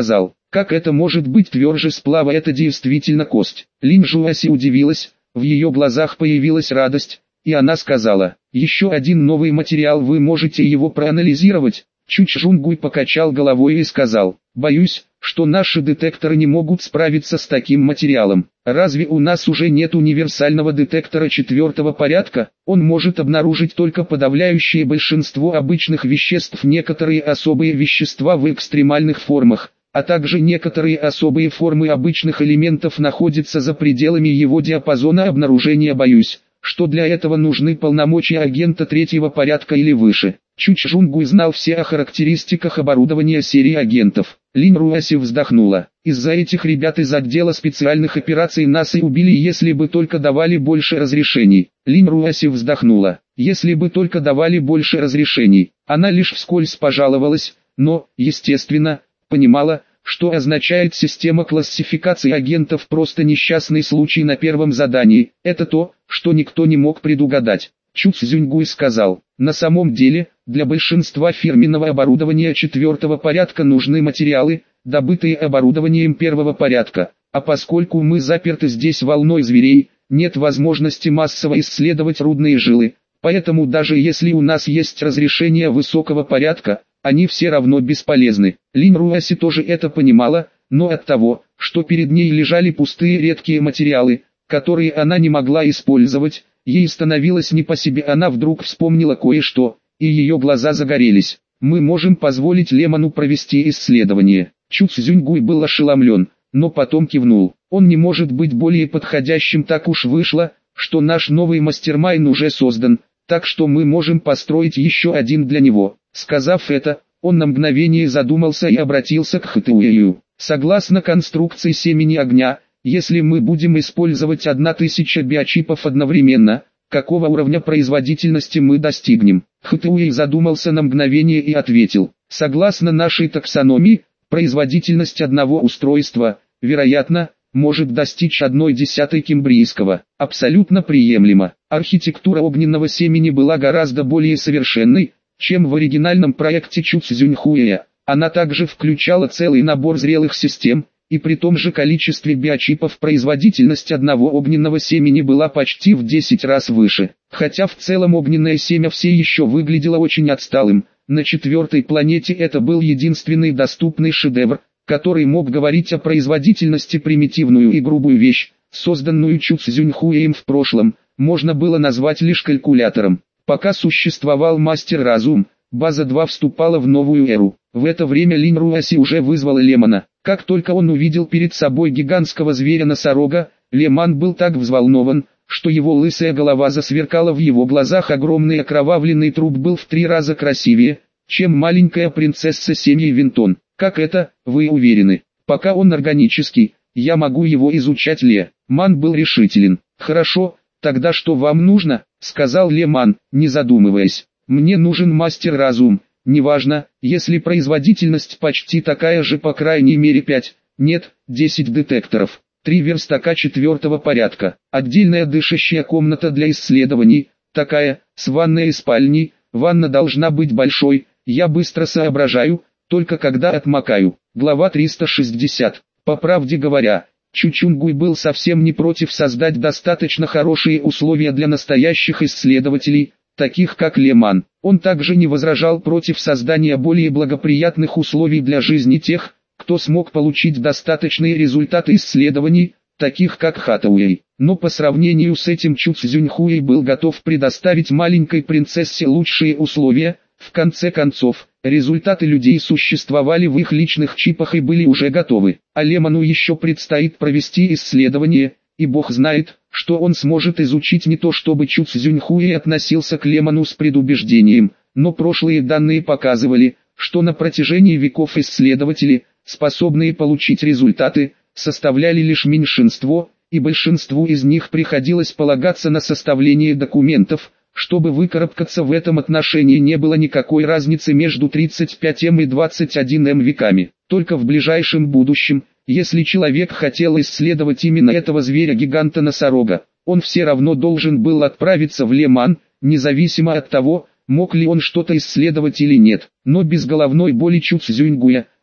Как это может быть тверже сплава, это действительно кость? Линь Жуаси удивилась, в ее глазах появилась радость, и она сказала: еще один новый материал, вы можете его проанализировать? Чучжунгуй покачал головой и сказал: боюсь, что наши детекторы не могут справиться с таким материалом. Разве у нас уже нет универсального детектора четвертого порядка? Он может обнаружить только подавляющее большинство обычных веществ, некоторые особые вещества в экстремальных формах, а также некоторые особые формы обычных элементов находятся за пределами его диапазона обнаружения. Боюсь, что для этого нужны полномочия агента третьего порядка или выше. Чучжунгуй знал все о характеристиках оборудования серии агентов. Линь Руаси вздохнула. Из-за этих ребят из отдела специальных операций нас и убили, если бы только давали больше разрешений. Линь Руаси вздохнула. Если бы только давали больше разрешений. Она лишь вскользь пожаловалась, но, естественно, понимала, что означает система классификации агентов. Просто несчастный случай на первом задании. Это то, что никто не мог предугадать. Чу Цзюньгуй сказал: на самом деле, для большинства фирменного оборудования четвертого порядка нужны материалы, добытые оборудованием первого порядка, а поскольку мы заперты здесь волной зверей, нет возможности массово исследовать рудные жилы, поэтому даже если у нас есть разрешение высокого порядка, они все равно бесполезны. Линь Руаси тоже это понимала, но от того, что перед ней лежали пустые редкие материалы, которые она не могла использовать, ей становилось не по себе. Она вдруг вспомнила кое-что, и ее глаза загорелись. Мы можем позволить Лемону провести исследование. Чу Цзюньгуй был ошеломлен, но потом кивнул. Он не может быть более подходящим. Так уж вышло, что наш новый мастермайн уже создан, так что мы можем построить еще один для него. Сказав это, он на мгновение задумался и обратился к Хатуэю. Согласно конструкции семени огня, если мы будем использовать одна тысяча биочипов одновременно, какого уровня производительности мы достигнем? Хатуэй задумался на мгновение и ответил: согласно нашей таксономии, производительность одного устройства, вероятно, может достичь одной десятой кембрийского. Абсолютно приемлемо. Архитектура огненного семени была гораздо более совершенной, чем в оригинальном проекте Чу Цзюньхуэя. Она также включала целый набор зрелых систем, и при том же количестве биочипов производительность одного огненного семени была почти в десять раз выше. Хотя в целом огненное семя все еще выглядело очень отсталым, на четвертой планете это был единственный доступный шедевр, который мог говорить о производительности. Примитивную и грубую вещь, созданную Чу Цзюньхуэем в прошлом, можно было назвать лишь калькулятором. Пока существовал мастер-разум, база два вступала в новую эру. В это время Линь Руаси уже вызвала Лемона. Как только он увидел перед собой гигантского зверя-носорога, Лемон был так взволнован, что его лысая голова засверкала в его глазах. Огромный окровавленный труп был в три раза красивее, чем маленькая принцесса семьи Винтон. Как это, вы уверены? Пока он органический, я могу его изучать. Лемон был решителен. Хорошо, тогда что вам нужно? Сказал Лемон, не задумываясь. Мне нужен мастер-разум. Неважно, если производительность почти такая же, по крайней мере пять, нет, десять детекторов, три верстака четвертого порядка, отдельная дышащая комната для исследований, такая, с ванной и спальней. Ванна должна быть большой, я быстро соображаю, только когда отмокаю. Глава триста шестьдесят. По правде говоря, Чучунгуй был совсем не против создать достаточно хорошие условия для настоящих исследователей, таких как Лемон. Он также не возражал против создания более благоприятных условий для жизни тех, кто смог получить достаточные результаты исследований, таких как Хатуэй. Но по сравнению с этим Чу Цзюньхуэй был готов предоставить маленькой принцессе лучшие условия. В конце концов, результаты людей существовали в их личных чипах и были уже готовы. А Лемону еще предстоит провести исследование, и бог знает, что он сможет изучить. Не то чтобы Чу Цзюньхуэй относился к Лемону с предубеждением, но прошлые данные показывали, что на протяжении веков исследователи, способные получить результаты, составляли лишь меньшинство, и большинству из них приходилось полагаться на составление документов. Чтобы выкарабкаться в этом отношении, не было никакой разницы между тридцать пять эм и двадцать один эм веками. Только в ближайшем будущем, если человек хотел исследовать именно этого зверя-гиганта-носорога, он все равно должен был отправиться в Лемон, независимо от того, мог ли он что-то исследовать или нет. Но без головной боли Чу Цзюньгуя,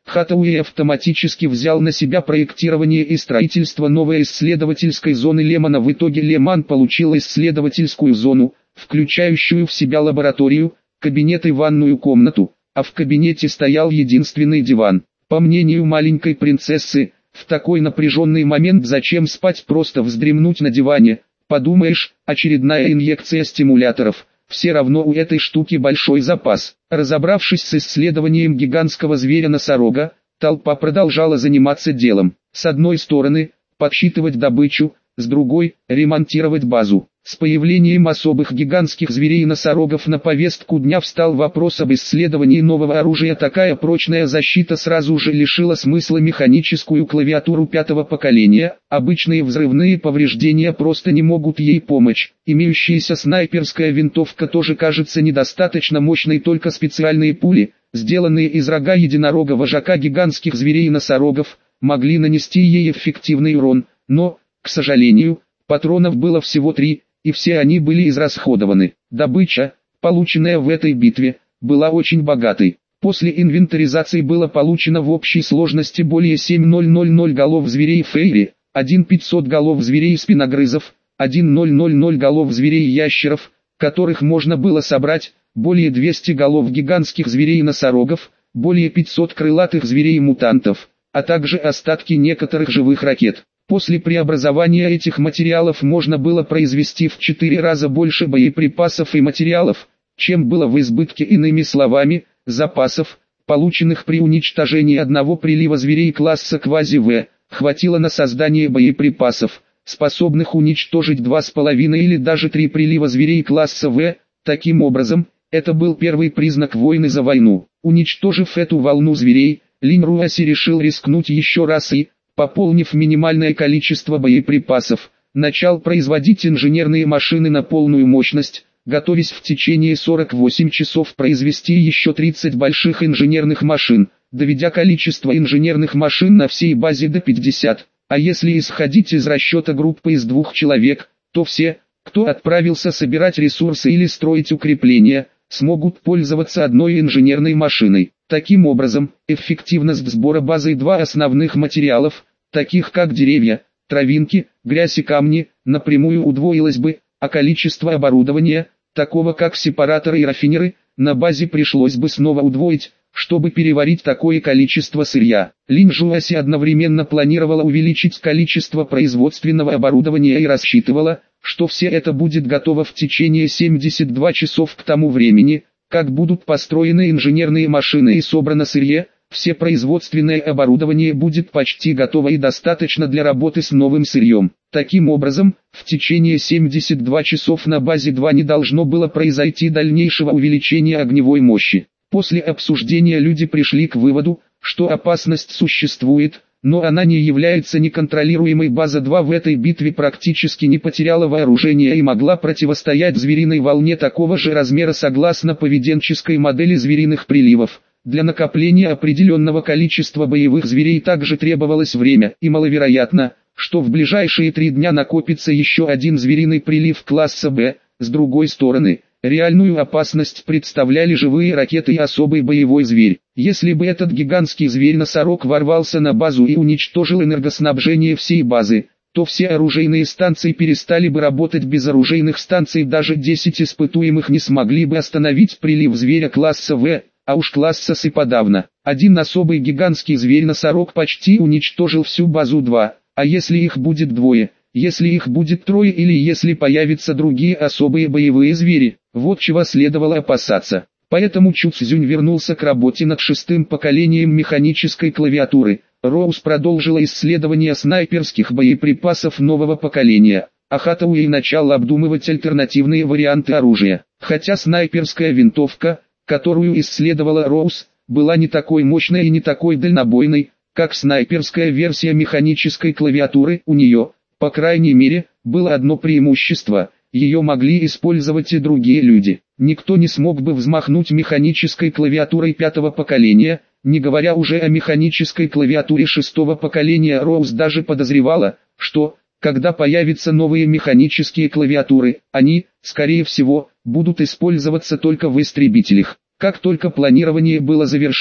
Hathaway автоматически взял на себя проектирование и строительство новой исследовательской зоны Лемана. В итоге Леман получил исследовательскую зону, включающую в себя лабораторию, кабинет и ванную комнату, а в кабинете стоял единственный диван. По мнению маленькой принцессы, в такой напряженный момент зачем спать, просто вздремнуть на диване, подумаешь, очередная инъекция стимуляторов. Все равно у этой штуки большой запас. Разобравшись с исследованием гигантского зверя-носорога, толпа продолжала заниматься делом. С одной стороны, подсчитывать добычу, с другой – ремонтировать базу. С появлением особых гигантских зверей-носорогов на повестку дня встал вопрос об исследовании нового оружия. Такая прочная защита сразу же лишила смысла механическую клавиатуру пятого поколения. Обычные взрывные повреждения просто не могут ей помочь. Имеющаяся снайперская винтовка тоже кажется недостаточно мощной, только специальные пули, сделанные из рога единорога вожака гигантских зверей-носорогов, могли нанести ей эффективный урон, но, к сожалению, патронов было всего три, и все они были израсходованы. Добыча, полученная в этой битве, была очень богатой. После инвентаризации было получено в общей сложности более семь тысяч голов зверей фейри, тысяча пятьсот голов зверей спиногрызов, тысяча голов зверей ящеров, которых можно было собрать, более двухсот голов гигантских зверей-носорогов, более пятисот крылатых зверей-мутантов, а также остатки некоторых живых ракет. После преобразования этих материалов можно было произвести в четыре раза больше боеприпасов и материалов, чем было в избытке. Иными словами, запасов, полученных при уничтожении одного прилива зверей класса Квази-В, хватило на создание боеприпасов, способных уничтожить два с половиной или даже три прилива зверей класса В. Таким образом, это был первый признак войны за войну. Уничтожив эту волну зверей, Линь Руаси решил рискнуть еще раз и, пополнив минимальное количество боеприпасов, начал производить инженерные машины на полную мощность, готовясь в течение сорока восьми часов произвести еще тридцать больших инженерных машин, доведя количество инженерных машин на всей базе до пятидесяти. А если исходить из расчета группы из двух человек, то все, кто отправился собирать ресурсы или строить укрепления, смогут пользоваться одной инженерной машиной. Таким образом, эффективность сбора базой два основных материалов, таких как деревья, травинки, грязь и камни, напрямую удвоилась бы, а количество оборудования, такого как сепараторы и рафинеры, на базе пришлось бы снова удвоить, чтобы переварить такое количество сырья. Линь Жуаси одновременно планировала увеличить количество производственного оборудования и рассчитывала, что все это будет готово в течение семидесяти двух часов. К тому времени, как будут построены инженерные машины и собрано сырье, все производственное оборудование будет почти готово и достаточно для работы с новым сырьем. Таким образом, в течение семидесяти двух часов на базе два не должно было произойти дальнейшего увеличения огневой мощи. После обсуждения люди пришли к выводу, что опасность существует, но она не является неконтролируемой. База два в этой битве практически не потеряла вооружения и могла противостоять звериной волне такого же размера согласно поведенческой модели звериных приливов. Для накопления определенного количества боевых зверей также требовалось время, и маловероятно, что в ближайшие три дня накопится еще один звериный прилив класса Б. С другой стороны, реальную опасность представляли живые ракеты и особый боевой зверь. Если бы этот гигантский зверь-носорог ворвался на базу и уничтожил энергоснабжение всей базы, то все оружейные станции перестали бы работать. Без оружейных станций даже десять испытуемых не смогли бы остановить прилив зверя класса В, а уж класса С и подавно. Один особый гигантский зверь-носорог почти уничтожил всю базу два, а если их будет двое, если их будет трое или если появятся другие особые боевые звери, вот чего следовало опасаться. Поэтому Чу Цзюнь вернулся к работе над шестым поколением механической клавиатуры. Роуз продолжила исследование снайперских боеприпасов нового поколения, а Hathaway начал обдумывать альтернативные варианты оружия. Хотя снайперская винтовка, которую исследовала Роуз, была не такой мощной и не такой дальнобойной, как снайперская версия механической клавиатуры, у нее, по крайней мере, было одно преимущество – ее могли использовать и другие люди. Никто не смог бы взмахнуть механической клавиатурой пятого поколения, не говоря уже о механической клавиатуре шестого поколения. Роуз даже подозревала, что, когда появятся новые механические клавиатуры, они, скорее всего, будут использоваться только в истребителях. Как только планирование было завершено,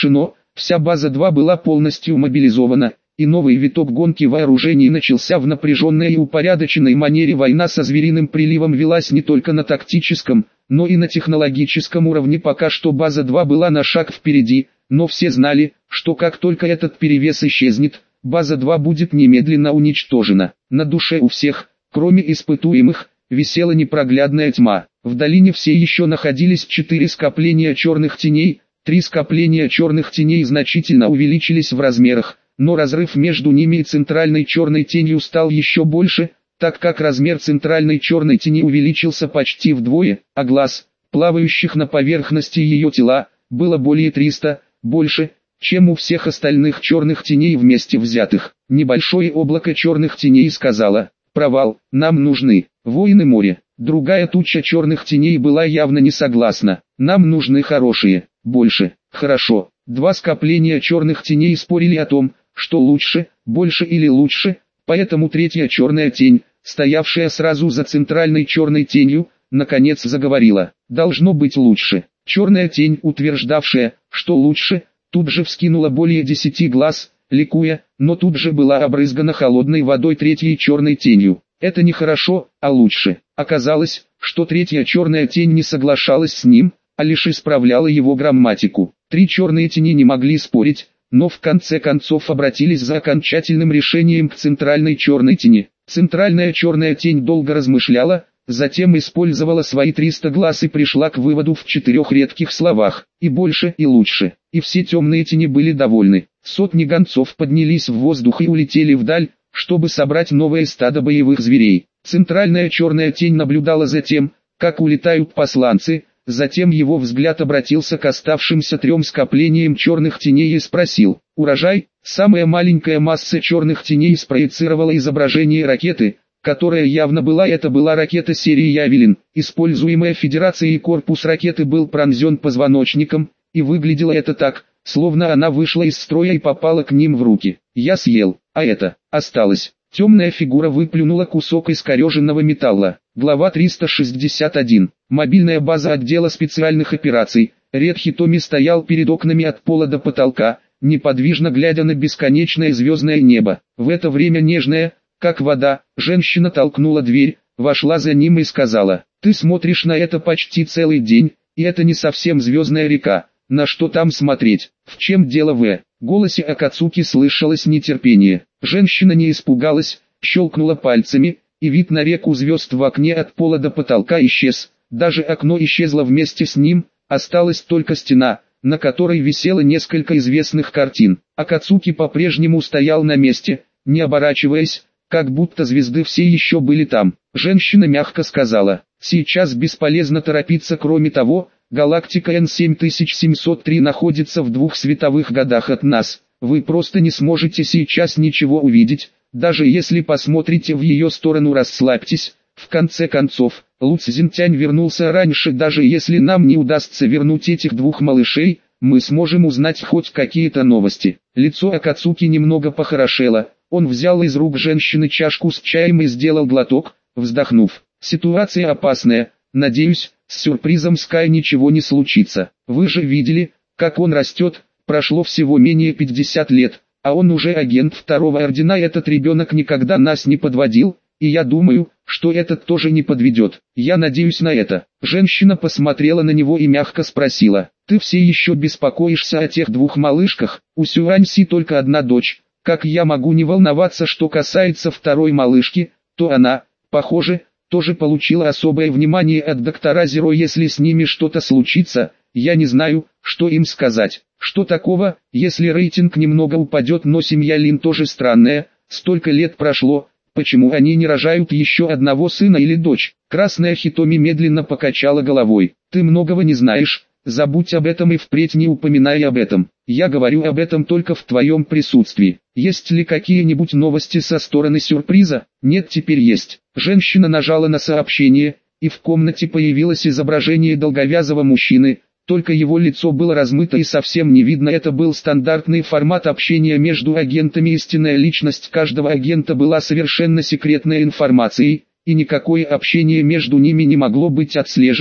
вся база два была полностью мобилизована, и новый виток гонки вооружений начался в напряженной и упорядоченной манере. Война со звериным приливом велась не только на тактическом, но и на технологическом уровне. Пока что база два была на шаг впереди, но все знали, что как только этот перевес исчезнет, база два будет немедленно уничтожена. На душе у всех, кроме испытуемых, висела непроглядная тьма. В долине все еще находились четыре скопления черных теней, три скопления черных теней значительно увеличились в размерах, но разрыв между ними и центральной черной тенью стал еще больше, так как размер центральной черной тени увеличился почти вдвое, а глаз, плавающих на поверхности ее тела, было более триста, больше, чем у всех остальных черных теней вместе взятых. Небольшое облако черных теней сказала: «Провал, нам нужны воины моря». Другая туча черных теней была явно не согласна. «Нам нужны хорошие, больше». «Хорошо». Два скопления черных теней спорили о том, что лучше, больше или лучше, поэтому третья черная тень, стоявшая сразу за центральной черной тенью, наконец заговорила: «Должно быть лучше». Черная тень, утверждавшая, что лучше, тут же вскинула более десяти глаз, ликуя, но тут же была обрызгана холодной водой третьей черной тенью. Это не хорошо, а лучше. Оказалось, что третья черная тень не соглашалась с ним, а лишь исправляла его грамматику. Три черные тени не могли спорить, но в конце концов обратились за окончательным решением к центральной черной тени. Центральная черная тень долго размышляла, затем использовала свои триста глаз и пришла к выводу в четырех редких словах: «И больше, и лучше». И все темные тени были довольны. Сотни гонцов поднялись в воздух и улетели вдаль, чтобы собрать новое стадо боевых зверей. Центральная черная тень наблюдала за тем, как улетают посланцы, затем его взгляд обратился к оставшимся трем скоплениям черных теней и спросил: «Урожай?» Самая маленькая масса черных теней спроецировала изображение ракеты, которая явно была это была ракета серии Явелин, используемая Федерацией. Корпус ракеты был пронзен позвоночником, и выглядело это так, словно она вышла из строя и попала к ним в руки. «Я съел, а это осталось». Темная фигура выплюнула кусок искореженного металла. Глава триста шестьдесят один. Мобильная база отдела специальных операций. Ред Хитоми стоял перед окнами от пола до потолка, неподвижно глядя на бесконечное звездное небо. В это время нежная, как вода, женщина толкнула дверь, вошла за ним и сказала: «Ты смотришь на это почти целый день, и это не совсем звездная река. На что там смотреть? В чем дело?» В голосе Акацуки слышалось нетерпение. Женщина не испугалась, щелкнула пальцами, и вид на реку звезд в окне от пола до потолка исчез. Даже окно исчезло вместе с ним, осталась только стена, на которой висело несколько известных картин. Акацуки по-прежнему стоял на месте, не оборачиваясь, как будто звезды все еще были там. Женщина мягко сказала: «Сейчас бесполезно торопиться. Кроме того, галактика Н семь тысяч семьсот три находится в двух световых годах от нас. Вы просто не сможете сейчас ничего увидеть, даже если посмотрите в ее сторону. Расслабьтесь. В конце концов, Лу Цзиньтянь вернулся раньше. Даже если нам не удастся вернуть этих двух малышей, мы сможем узнать хоть какие-то новости». Лицо Акацуки немного похорошело. Он взял из рук женщины чашку с чаем и сделал глоток, вздохнув: «Ситуация опасная. Надеюсь, с сюрпризом Скай ничего не случится. Вы же видели, как он растет. Прошло всего менее пятидесяти лет, а он уже агент второго ордена. Этот ребенок никогда нас не подводил, и я думаю, что этот тоже не подведет. Я надеюсь на это». Женщина посмотрела на него и мягко спросила: «Ты все еще беспокоишься о тех двух малышках? У Сюаньси только одна дочь. Как я могу не волноваться? Что касается второй малышки, то она, похоже, тоже получила особое внимание от доктора Зеро. Если с ними что-то случится, я не знаю, что им сказать». «Что такого, если рейтинг немного упадет? Но семья Лин тоже странная. Столько лет прошло, почему они не рожают еще одного сына или дочь?» Красная Хитоми медленно покачала головой. «Ты многого не знаешь, забудь об этом и впредь не упоминай об этом. Я говорю об этом только в твоем присутствии. Есть ли какие-нибудь новости со стороны сюрприза?» «Нет, теперь есть». Женщина нажала на сообщение, и в комнате появилось изображение долговязого мужчины. Только его лицо было размыто и совсем не видно. Это был стандартный формат общения между агентами. Истинная личность каждого агента была совершенно секретной информацией, и никакое общение между ними не могло быть отслежено,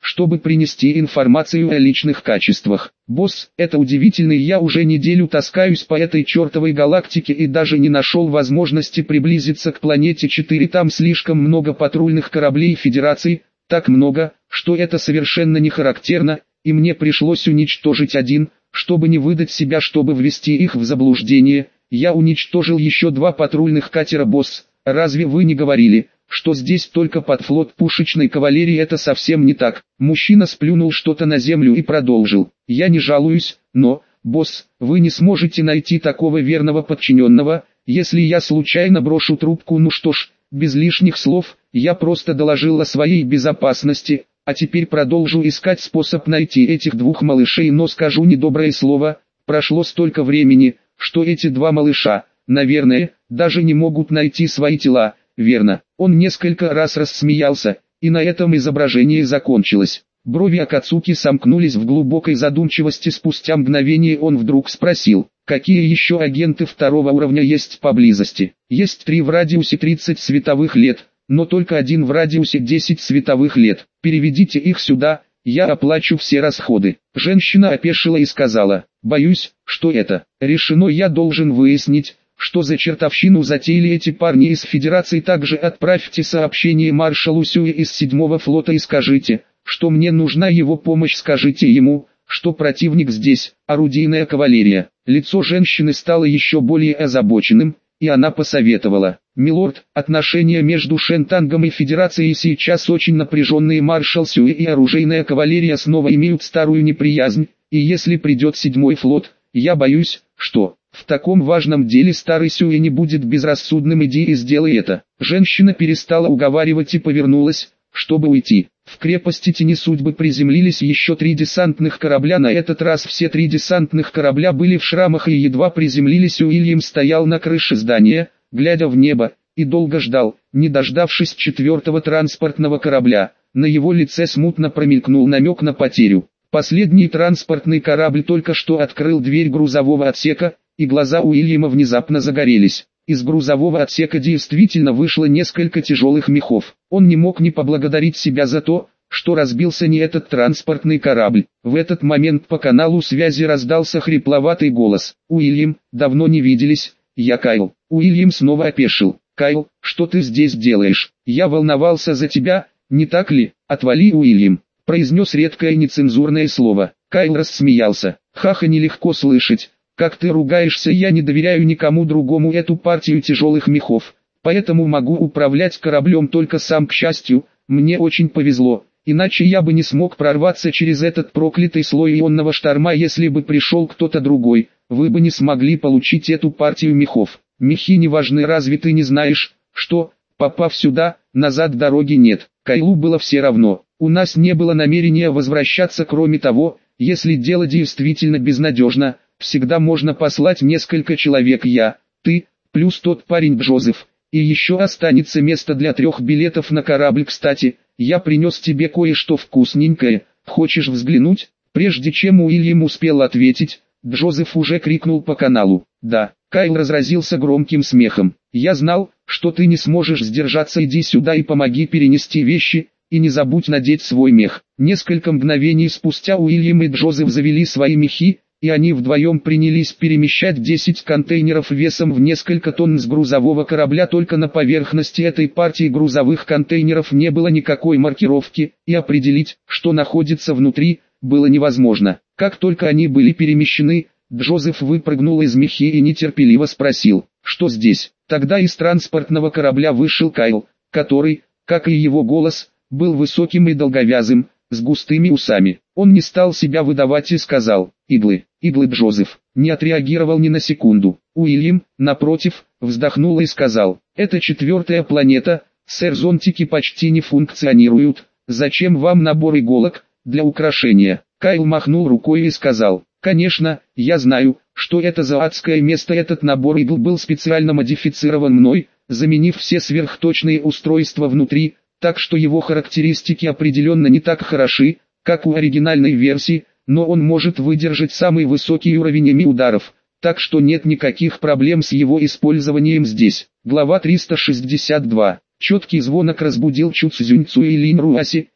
чтобы принести информацию о личных качествах. Босс, это удивительно, я уже неделю таскаюсь по этой чертовой галактике и даже не нашел возможности приблизиться к планете четыре. Там слишком много патрульных кораблей Федерации, так много, что это совершенно не характерно, и мне пришлось уничтожить один, чтобы не выдать себя, чтобы ввести их в заблуждение. Я уничтожил еще два патрульных катера. Босс, разве вы не говорили, что здесь только подфлот пушечной кавалерии? Это совсем не так. Мужчина сплюнул что-то на землю и продолжил. Я не жалуюсь, но, босс, вы не сможете найти такого верного подчиненного, если я случайно брошу трубку. Ну что ж, без лишних слов, я просто доложил о своей безопасности, а теперь продолжу искать способ найти этих двух малышей, но скажу недоброе слово, прошло столько времени, что эти два малыша, наверное, даже не могут найти свои тела. Верно. Он несколько раз рассмеялся, и на этом изображение закончилось. Брови Акацуки сомкнулись в глубокой задумчивости. Спустя мгновение он вдруг спросил, какие еще агенты второго уровня есть поблизости? Есть три в радиусе тридцать световых лет, но только один в радиусе десять световых лет. Переведите их сюда, я оплачу все расходы. Женщина опешила и сказала, боюсь, что это решено. Я должен выяснить, что за чертовщину затеяли эти парни из Федерации. Также отправьте сообщение маршалу Сюэ из седьмого флота и скажите, что мне нужна его помощь. Скажите ему, что противник здесь, орудийная кавалерия. Лицо женщины стало еще более озабоченным, и она посоветовала. Милорд, отношения между Шентангом и Федерацией сейчас очень напряженные. Маршал Сюэ и оружейная кавалерия снова имеют старую неприязнь, и если придет седьмой флот, я боюсь, что... в таком важном деле старый Сюэ не будет безрассудным. Иди и сделай это. Женщина перестала уговаривать и повернулась, чтобы уйти. В крепости Тени Судьбы приземлились еще три десантных корабля. На этот раз все три десантных корабля были в шрамах и едва приземлились. Уильям стоял на крыше здания, глядя в небо, и долго ждал, не дождавшись четвертого транспортного корабля. На его лице смутно промелькнул намек на потерю. Последний транспортный корабль только что открыл дверь грузового отсека, и глаза Уильяма внезапно загорелись. Из грузового отсека действительно вышло несколько тяжелых мехов. Он не мог не поблагодарить себя за то, что разбился не этот транспортный корабль. В этот момент по каналу связи раздался хрипловатый голос. «Уильям, давно не виделись, я Кайл». Уильям снова опешил. «Кайл, что ты здесь делаешь? Я волновался за тебя, не так ли?» «Отвали, Уильям», произнес редкое нецензурное слово. Кайл рассмеялся. «Хаха, нелегко слышать, как ты ругаешься. Я не доверяю никому другому эту партию тяжелых мехов, поэтому могу управлять кораблем только сам. К счастью, мне очень повезло, иначе я бы не смог прорваться через этот проклятый слой ионного шторма. Если бы пришел кто-то другой, вы бы не смогли получить эту партию мехов. Мехи не важны, разве ты не знаешь, что, попав сюда, назад дороги нет?» Кайлу было все равно. «У нас не было намерения возвращаться. Кроме того, если дело действительно безнадежно, всегда можно послать несколько человек. Я, ты, плюс тот парень Джозеф, и еще останется место для трех билетов на корабль. Кстати, я принес тебе кое-что вкусненькое, хочешь взглянуть?» Прежде чем Уильям успел ответить, Джозеф уже крикнул по каналу. «Да». Кайл разразился громким смехом. «Я знал, что ты не сможешь сдержаться. Иди сюда и помоги перенести вещи, и не забудь надеть свой мех». Несколько мгновений спустя Уильям и Джозеф завели свои мехи, и они вдвоем принялись перемещать десять контейнеров весом в несколько тонн с грузового корабля. Только на поверхности этой партии грузовых контейнеров не было никакой маркировки, и определить, что находится внутри, было невозможно. Как только они были перемещены, Джозеф выпрыгнул из мехи и нетерпеливо спросил, что здесь. Тогда из транспортного корабля вышел Кайл, который, как и его голос, был высоким и долговязым, с густыми усами. Он не стал себя выдавать и сказал: «Иглы, иглы». Джозеф не отреагировал ни на секунду. Уильям, напротив, вздохнул и сказал: «Это четвертая планета, сэр, зонтики почти не функционируют. Зачем вам набор иголок для украшения?» Кайл махнул рукой и сказал: «Конечно, я знаю, что это за адское место. Этот набор игл был специально модифицирован мной, заменив все сверхточные устройства внутри, так что его характеристики определенно не так хороши, как у оригинальной версии, но он может выдержать самый высокий уровень эми ударов, так что нет никаких проблем с его использованием здесь». Глава триста шестьдесят два. Четкий звонок разбудил Чуцзюньцу и Линь Руаси,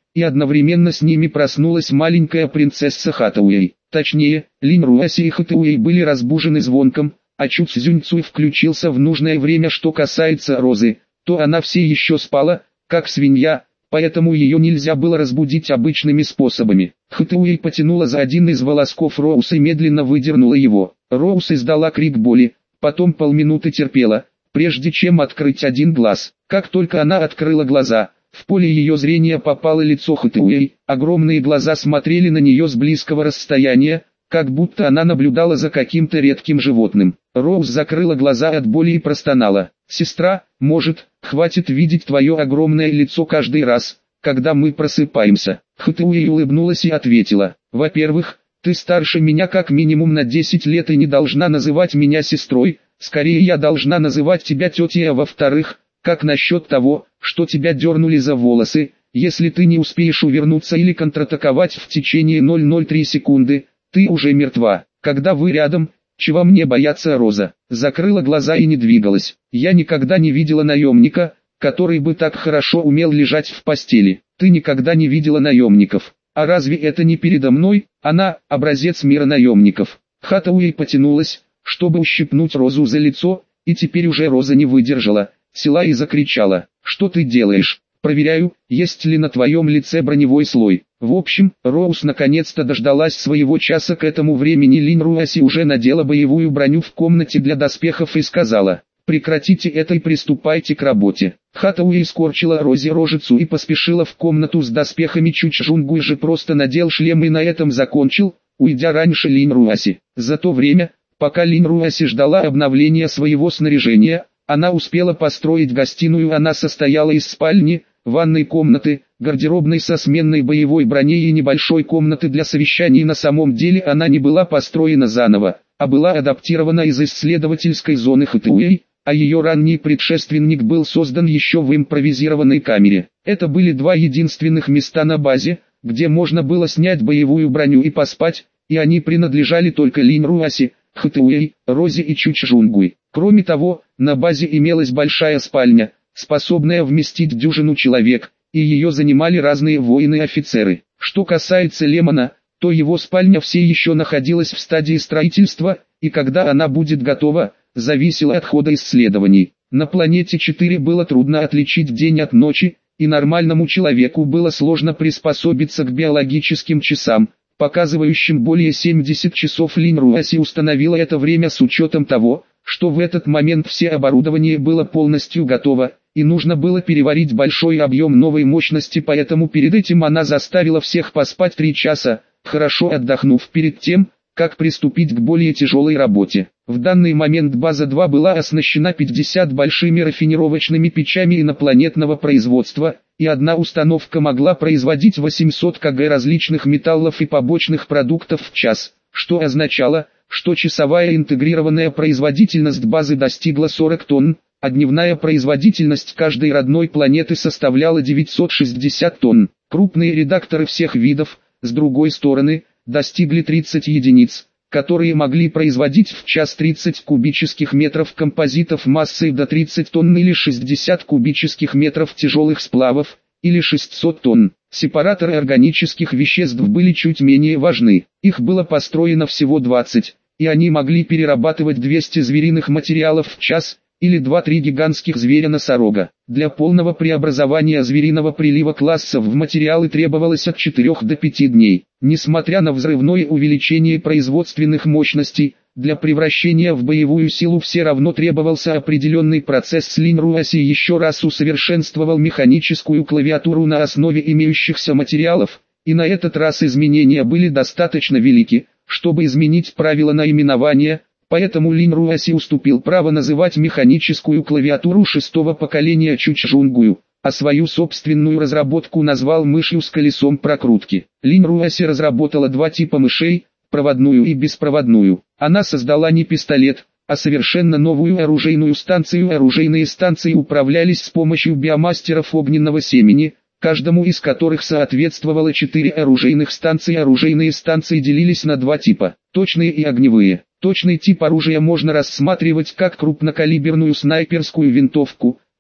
и одновременно с ними проснулась маленькая принцесса Хатауэй. Точнее, Линь Руаси и Хатауэй были разбужены звонком, а Чу Цзюньцуй включился в нужное время. Что касается Розы, то она все еще спала, как свинья, поэтому ее нельзя было разбудить обычными способами. Хатауэй потянула за один из волосков Роуз и медленно выдернула его. Роуз издала крик боли, потом полминуты терпела, прежде чем открыть один глаз. Как только она открыла глаза, в поле ее зрения попало лицо Хатауэй. Огромные глаза смотрели на нее с близкого расстояния, как будто она наблюдала за каким-то редким животным. Роуз закрыла глаза от боли и простонала: «Сестра, может, хватит видеть твое огромное лицо каждый раз, когда мы просыпаемся?» Хатауэй улыбнулась и ответила: «Во-первых, ты старше меня как минимум на десять лет и не должна называть меня сестрой, скорее я должна называть тебя тетей, а во-вторых, как насчет того, что тебя дернули за волосы, если ты не успеешь увернуться или контратаковать в течение ноль ноль три секунды, ты уже мертва. Когда вы рядом, чего мне бояться?» Роза закрыла глаза и не двигалась. «Я никогда не видела наемника, который бы так хорошо умел лежать в постели. Ты никогда не видела наемников. А разве это не передо мной? Она – образец мира наемников». Хатауэй потянулась, чтобы ущипнуть Розу за лицо, и теперь уже Роза не выдержала, села и закричала: «Что ты делаешь? Проверяю, есть ли на твоем лице броневой слой». В общем, Роуз наконец-то дождалась своего часа. К этому времени Линь Руаси уже надела боевую броню в комнате для доспехов и сказала: «Прекратите это и приступайте к работе». Хатауэй скорчила Розе рожицу и поспешила в комнату с доспехами. Чу Чжунгуй же просто надел шлем и на этом закончил, уйдя раньше Линь Руаси. За то время, пока Линь Руаси ждала обновления своего снаряжения, она успела построить гостиную. Она состояла из спальни, ванной комнаты, гардеробной со сменной боевой броней и небольшой комнаты для совещаний. На самом деле она не была построена заново, а была адаптирована из исследовательской зоны Хатауэй, а ее ранний предшественник был создан еще в импровизированной камере. Это были два единственных места на базе, где можно было снять боевую броню и поспать, и они принадлежали только Линь Руаси, Хатауэй, Розе и Чу Чжунгуй. Кроме того, на базе имелась большая спальня, способная вместить дюжину человек, и ее занимали разные воины-офицеры. Что касается Лемона, то его спальня все еще находилась в стадии строительства, и когда она будет готова, зависело от хода исследований. На планете четыре было трудно отличить день от ночи, и нормальному человеку было сложно приспособиться к биологическим часам, показывающим более семидесяти часов. Линь Руаси установила это время с учетом того, что в этот момент все оборудование было полностью готово, и нужно было переварить большой объем новой мощности, поэтому перед этим она заставила всех поспать три часа, хорошо отдохнув перед тем, как приступить к более тяжелой работе. В данный момент база два была оснащена пятьюдесятью большими рафинировочными печами инопланетного производства, и одна установка могла производить восемьсот килограмм различных металлов и побочных продуктов в час, что означало, что часовая интегрированная производительность базы достигла сорок тонн, а дневная производительность каждой родной планеты составляла девятьсот шестьдесят тонн. Крупные редакторы всех видов, с другой стороны, достигли тридцати единиц, которые могли производить в час тридцать кубических метров композитов массой до тридцати тонн или шестьдесят кубических метров тяжелых сплавов, или шестьсот тонн. Сепараторы органических веществ были чуть менее важны. Их было построено всего двадцать, и они могли перерабатывать двести звериных материалов в час, или два-три гигантских зверя-носорога. Для полного преобразования звериного прилива классов в материалы требовалось от четырёх до пяти дней. Несмотря на взрывное увеличение производственных мощностей, для превращения в боевую силу все равно требовался определенный процесс. Линь Руаси еще раз усовершенствовал механическую клавиатуру на основе имеющихся материалов, и на этот раз изменения были достаточно велики, чтобы изменить правила наименования. Поэтому Линь Руаси уступил право называть механическую клавиатуру шестого поколения Чу Чжунгую, а свою собственную разработку назвал мышью с колесом прокрутки. Линь Руаси разработала два типа мышей, проводную и беспроводную. Она создала не пистолет, а совершенно новую оружейную станцию. Оружейные станции управлялись с помощью биомастеров огненного семени, каждому из которых соответствовало четыре оружейных станции. Оружейные станции делились на два типа – точные и огневые. Точный тип оружия можно рассматривать как крупнокалиберную снайперскую винтовку,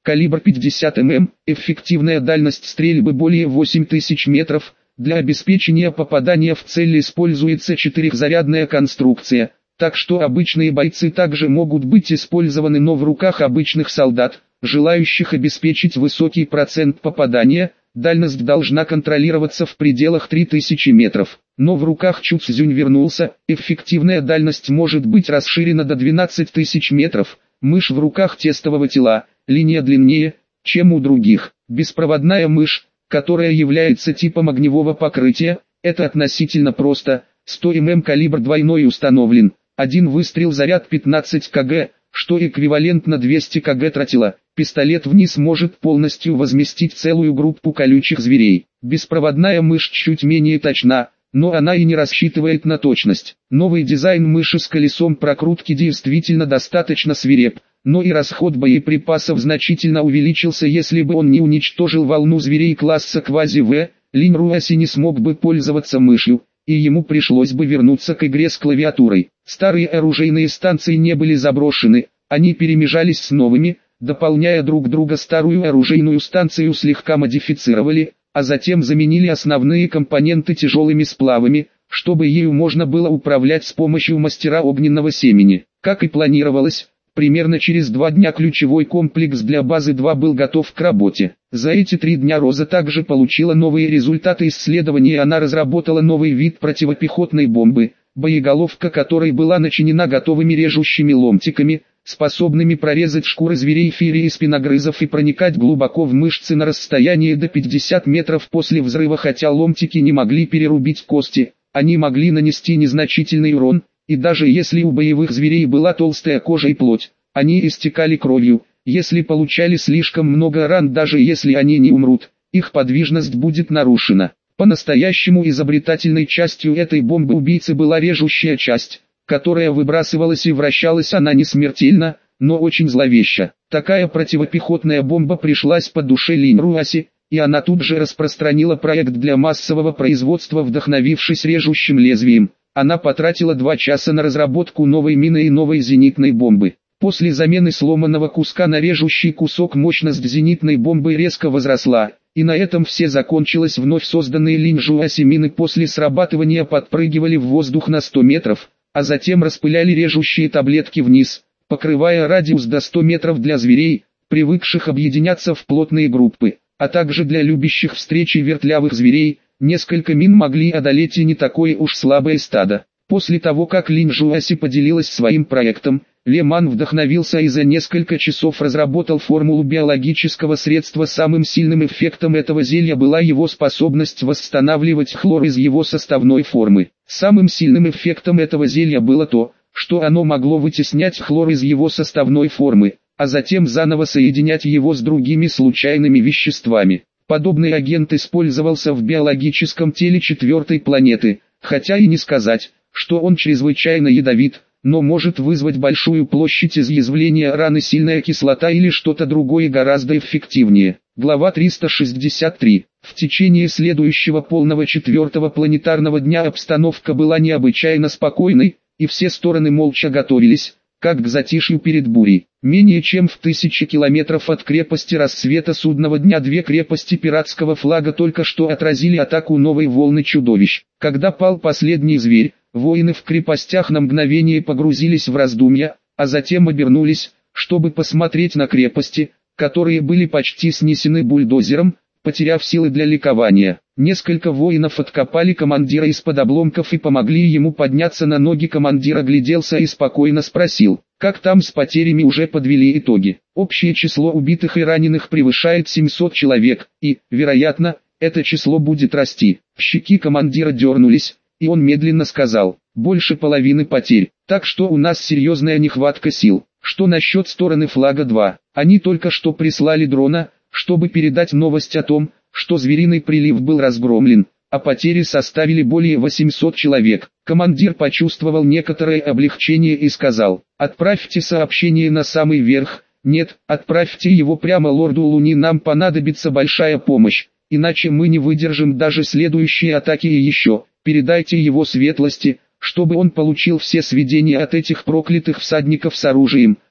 калибр пятьдесят миллиметров, эффективная дальность стрельбы более восемь тысяч метров, для обеспечения попадания в цель используется четырехзарядная конструкция, так что обычные бойцы также могут быть использованы, но в руках обычных солдат, желающих обеспечить высокий процент попадания, дальность должна контролироваться в пределах три тысячи метров. Но в руках Чу Цзюнь вернулся, эффективная дальность может быть расширена до двенадцати тысяч метров, мышь в руках тестового тела, линия длиннее, чем у других. Беспроводная мышь, которая является типом огневого покрытия, это относительно просто, сто миллиметров калибр двойной установлен, один выстрел заряд пятнадцать килограмм, что эквивалентно двести килограмм тротила. Пистолет вниз может полностью возместить целую группу колючих зверей. Беспроводная мышь чуть менее точна, но она и не рассчитывает на точность. Новый дизайн мыши с колесом прокрутки действительно достаточно свиреп, но и расход боеприпасов значительно увеличился. Если бы он не уничтожил волну зверей класса Квази-В, Линь Руаси не смог бы пользоваться мышью, и ему пришлось бы вернуться к игре с клавиатурой. Старые оружейные станции не были заброшены, они перемежались с новыми, дополняя друг друга. Старую оружейную станцию слегка модифицировали, а затем заменили основные компоненты тяжелыми сплавами, чтобы ею можно было управлять с помощью мастера огненного семени. Как и планировалось, примерно через два дня ключевой комплекс для базы два был готов к работе. За эти три дня Роза также получила новые результаты исследований, и она разработала новый вид противопехотной бомбы, боеголовка которой была начинена готовыми режущими ломтиками, способными прорезать шкуры зверей фири и спиногрызов и проникать глубоко в мышцы на расстоянии до пятидесяти метров после взрыва. Хотя ломтики не могли перерубить кости, они могли нанести незначительный урон, и даже если у боевых зверей была толстая кожа и плоть, они истекали кровью. Если получали слишком много ран, даже если они не умрут, их подвижность будет нарушена. По-настоящему изобретательной частью этой бомбы-убийцы была режущая часть, которая выбрасывалась и вращалась. Она не смертельна, но очень зловеща. Такая противопехотная бомба пришлась по душе Линь Руаси, и она тут же распространила проект для массового производства, вдохновившись режущим лезвием. Она потратила два часа на разработку новой мины и новой зенитной бомбы. После замены сломанного куска на режущий кусок мощность зенитной бомбы резко возросла, и на этом все закончилось. Вновь созданные Линь Руаси мины после срабатывания подпрыгивали в воздух на сто метров, а затем распыляли режущие таблетки вниз, покрывая радиус до ста метров для зверей, привыкших объединяться в плотные группы, а также для любящих встречи вертлявых зверей. Несколько мин могли одолеть и не такое уж слабое стадо. После того, как Линь Руаси поделилась своим проектом, Ле Ман вдохновился и за несколько часов разработал формулу биологического средства. Самым сильным эффектом этого зелья была его способность восстанавливать хлор из его составной формы. Самым сильным эффектом этого зелья было то, что оно могло вытеснять хлор из его составной формы, а затем заново соединять его с другими случайными веществами. Подобный агент использовался в биологическом теле четвертой планеты, хотя и не сказать, что он чрезвычайно ядовит, но может вызвать большую площадь изъязвления раны. Сильная кислота или что-то другое гораздо эффективнее. Глава триста шестьдесят три. В течение следующего полного четвертого планетарного дня обстановка была необычайно спокойной, и все стороны молча готовились, как к затишью перед бурей. Менее чем в тысячи километров от крепости Рассвета Судного Дня две крепости пиратского флага только что отразили атаку новой волны чудовищ. Когда пал последний зверь, воины в крепостях на мгновение погрузились в раздумья, а затем обернулись, чтобы посмотреть на крепости, которые были почти снесены бульдозером, потеряв силы для ликования. Несколько воинов откопали командира из-под обломков и помогли ему подняться на ноги. Командир огляделся и спокойно спросил, как там с потерями. Уже подвели итоги. Общее число убитых и раненых превышает семьсот человек, и, вероятно, это число будет расти. Щеки командира дернулись, и он медленно сказал, больше половины потерь, так что у нас серьезная нехватка сил. Что насчет стороны флага два? Они только что прислали дрона, чтобы передать новость о том, что звериный прилив был разгромлен, а потери составили более восьмисот человек. Командир почувствовал некоторое облегчение и сказал, отправьте сообщение на самый верх. Нет, отправьте его прямо лорду Луни, нам понадобится большая помощь, иначе мы не выдержим даже следующие атаки. И еще, передайте его светлости, чтобы он получил все сведения от этих проклятых всадников с оружием,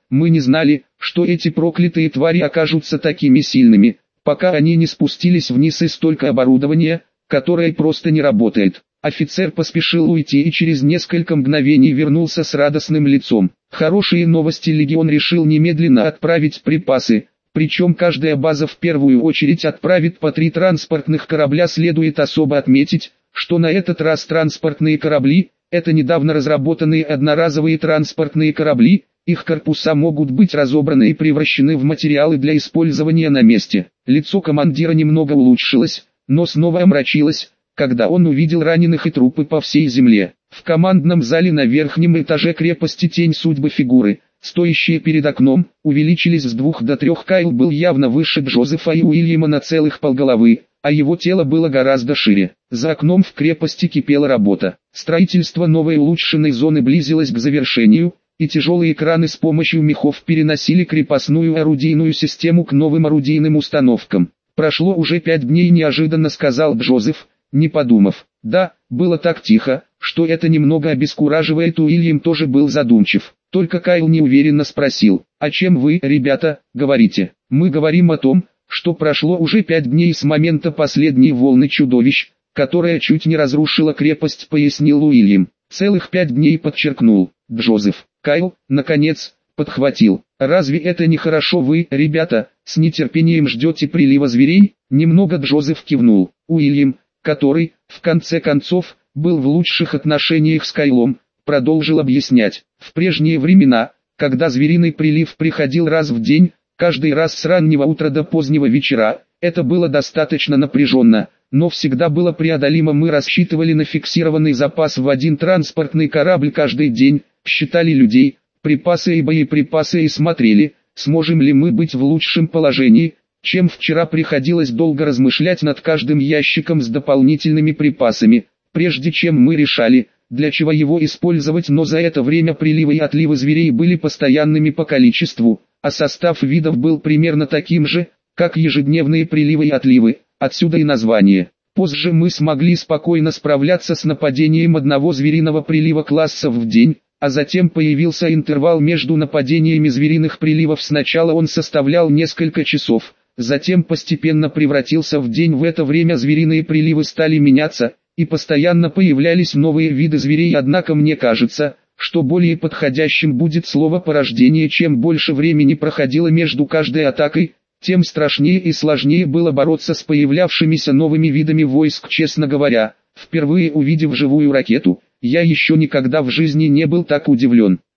Мы не знали, что эти проклятые твари окажутся такими сильными, пока они не спустились вниз и столько оборудования, которое просто не работает. Офицер поспешил уйти и через несколько мгновений вернулся с радостным лицом. Хорошие новости, легион решил немедленно отправить припасы, причем каждая база в первую очередь отправит по три транспортных корабля. Следует особо отметить, что на этот раз транспортные корабли – это недавно разработанные одноразовые транспортные корабли, их корпуса могут быть разобраны и превращены в материалы для использования на месте. Лицо командира немного улучшилось, но снова омрачилось, когда он увидел раненых и трупы по всей земле. В командном зале на верхнем этаже крепости тень судьбы фигуры, стоящие перед окном, увеличились с двух до трех. Кайл был явно выше Джозефа и Уильяма на целых полголовы, а его тело было гораздо шире. За окном в крепости кипела работа. Строительство новой улучшенной зоны близилось к завершению, и тяжелые краны с помощью мехов переносили крепостную орудийную систему к новым орудийным установкам. «Прошло уже пять дней», — неожиданно сказал Джозеф, не подумав. Да, было так тихо, что это немного обескураживает. Уильям тоже был задумчив. Только Кайл неуверенно спросил: «О чем вы, ребята, говорите?» «Мы говорим о том, что прошло уже пять дней с момента последней волны чудовищ, которая чуть не разрушила крепость», — пояснил Уильям. «Целых пять дней», — подчеркнул Джозеф. Кайл, наконец, подхватил: «Разве это не хорошо? Вы, ребята, с нетерпением ждете прилива зверей?» Немного Джозеф кивнул. Уильям, который, в конце концов, был в лучших отношениях с Кайлом, продолжил объяснять. В прежние времена, когда звериный прилив приходил раз в день, каждый раз с раннего утра до позднего вечера, это было достаточно напряженно, но всегда было преодолимо. Мы рассчитывали на фиксированный запас в один транспортный корабль каждый день, считали людей, припасы и боеприпасы и смотрели, сможем ли мы быть в лучшем положении, чем вчера. Приходилось долго размышлять над каждым ящиком с дополнительными припасами, прежде чем мы решали, для чего его использовать. Но за это время приливы и отливы зверей были постоянными по количеству, а состав видов был примерно таким же, как ежедневные приливы и отливы, отсюда и название. Позже мы смогли спокойно справляться с нападением одного звериного прилива классов в день, а затем появился интервал между нападениями звериных приливов. Сначала он составлял несколько часов, затем постепенно превратился в день. В это время звериные приливы стали меняться, и постоянно появлялись новые виды зверей. Однако мне кажется, что более подходящим будет слово «порождение». Чем больше времени проходило между каждой атакой, тем страшнее и сложнее было бороться с появлявшимися новыми видами войск. Честно говоря, впервые увидев живую ракету, я еще никогда в жизни не был так удивлен.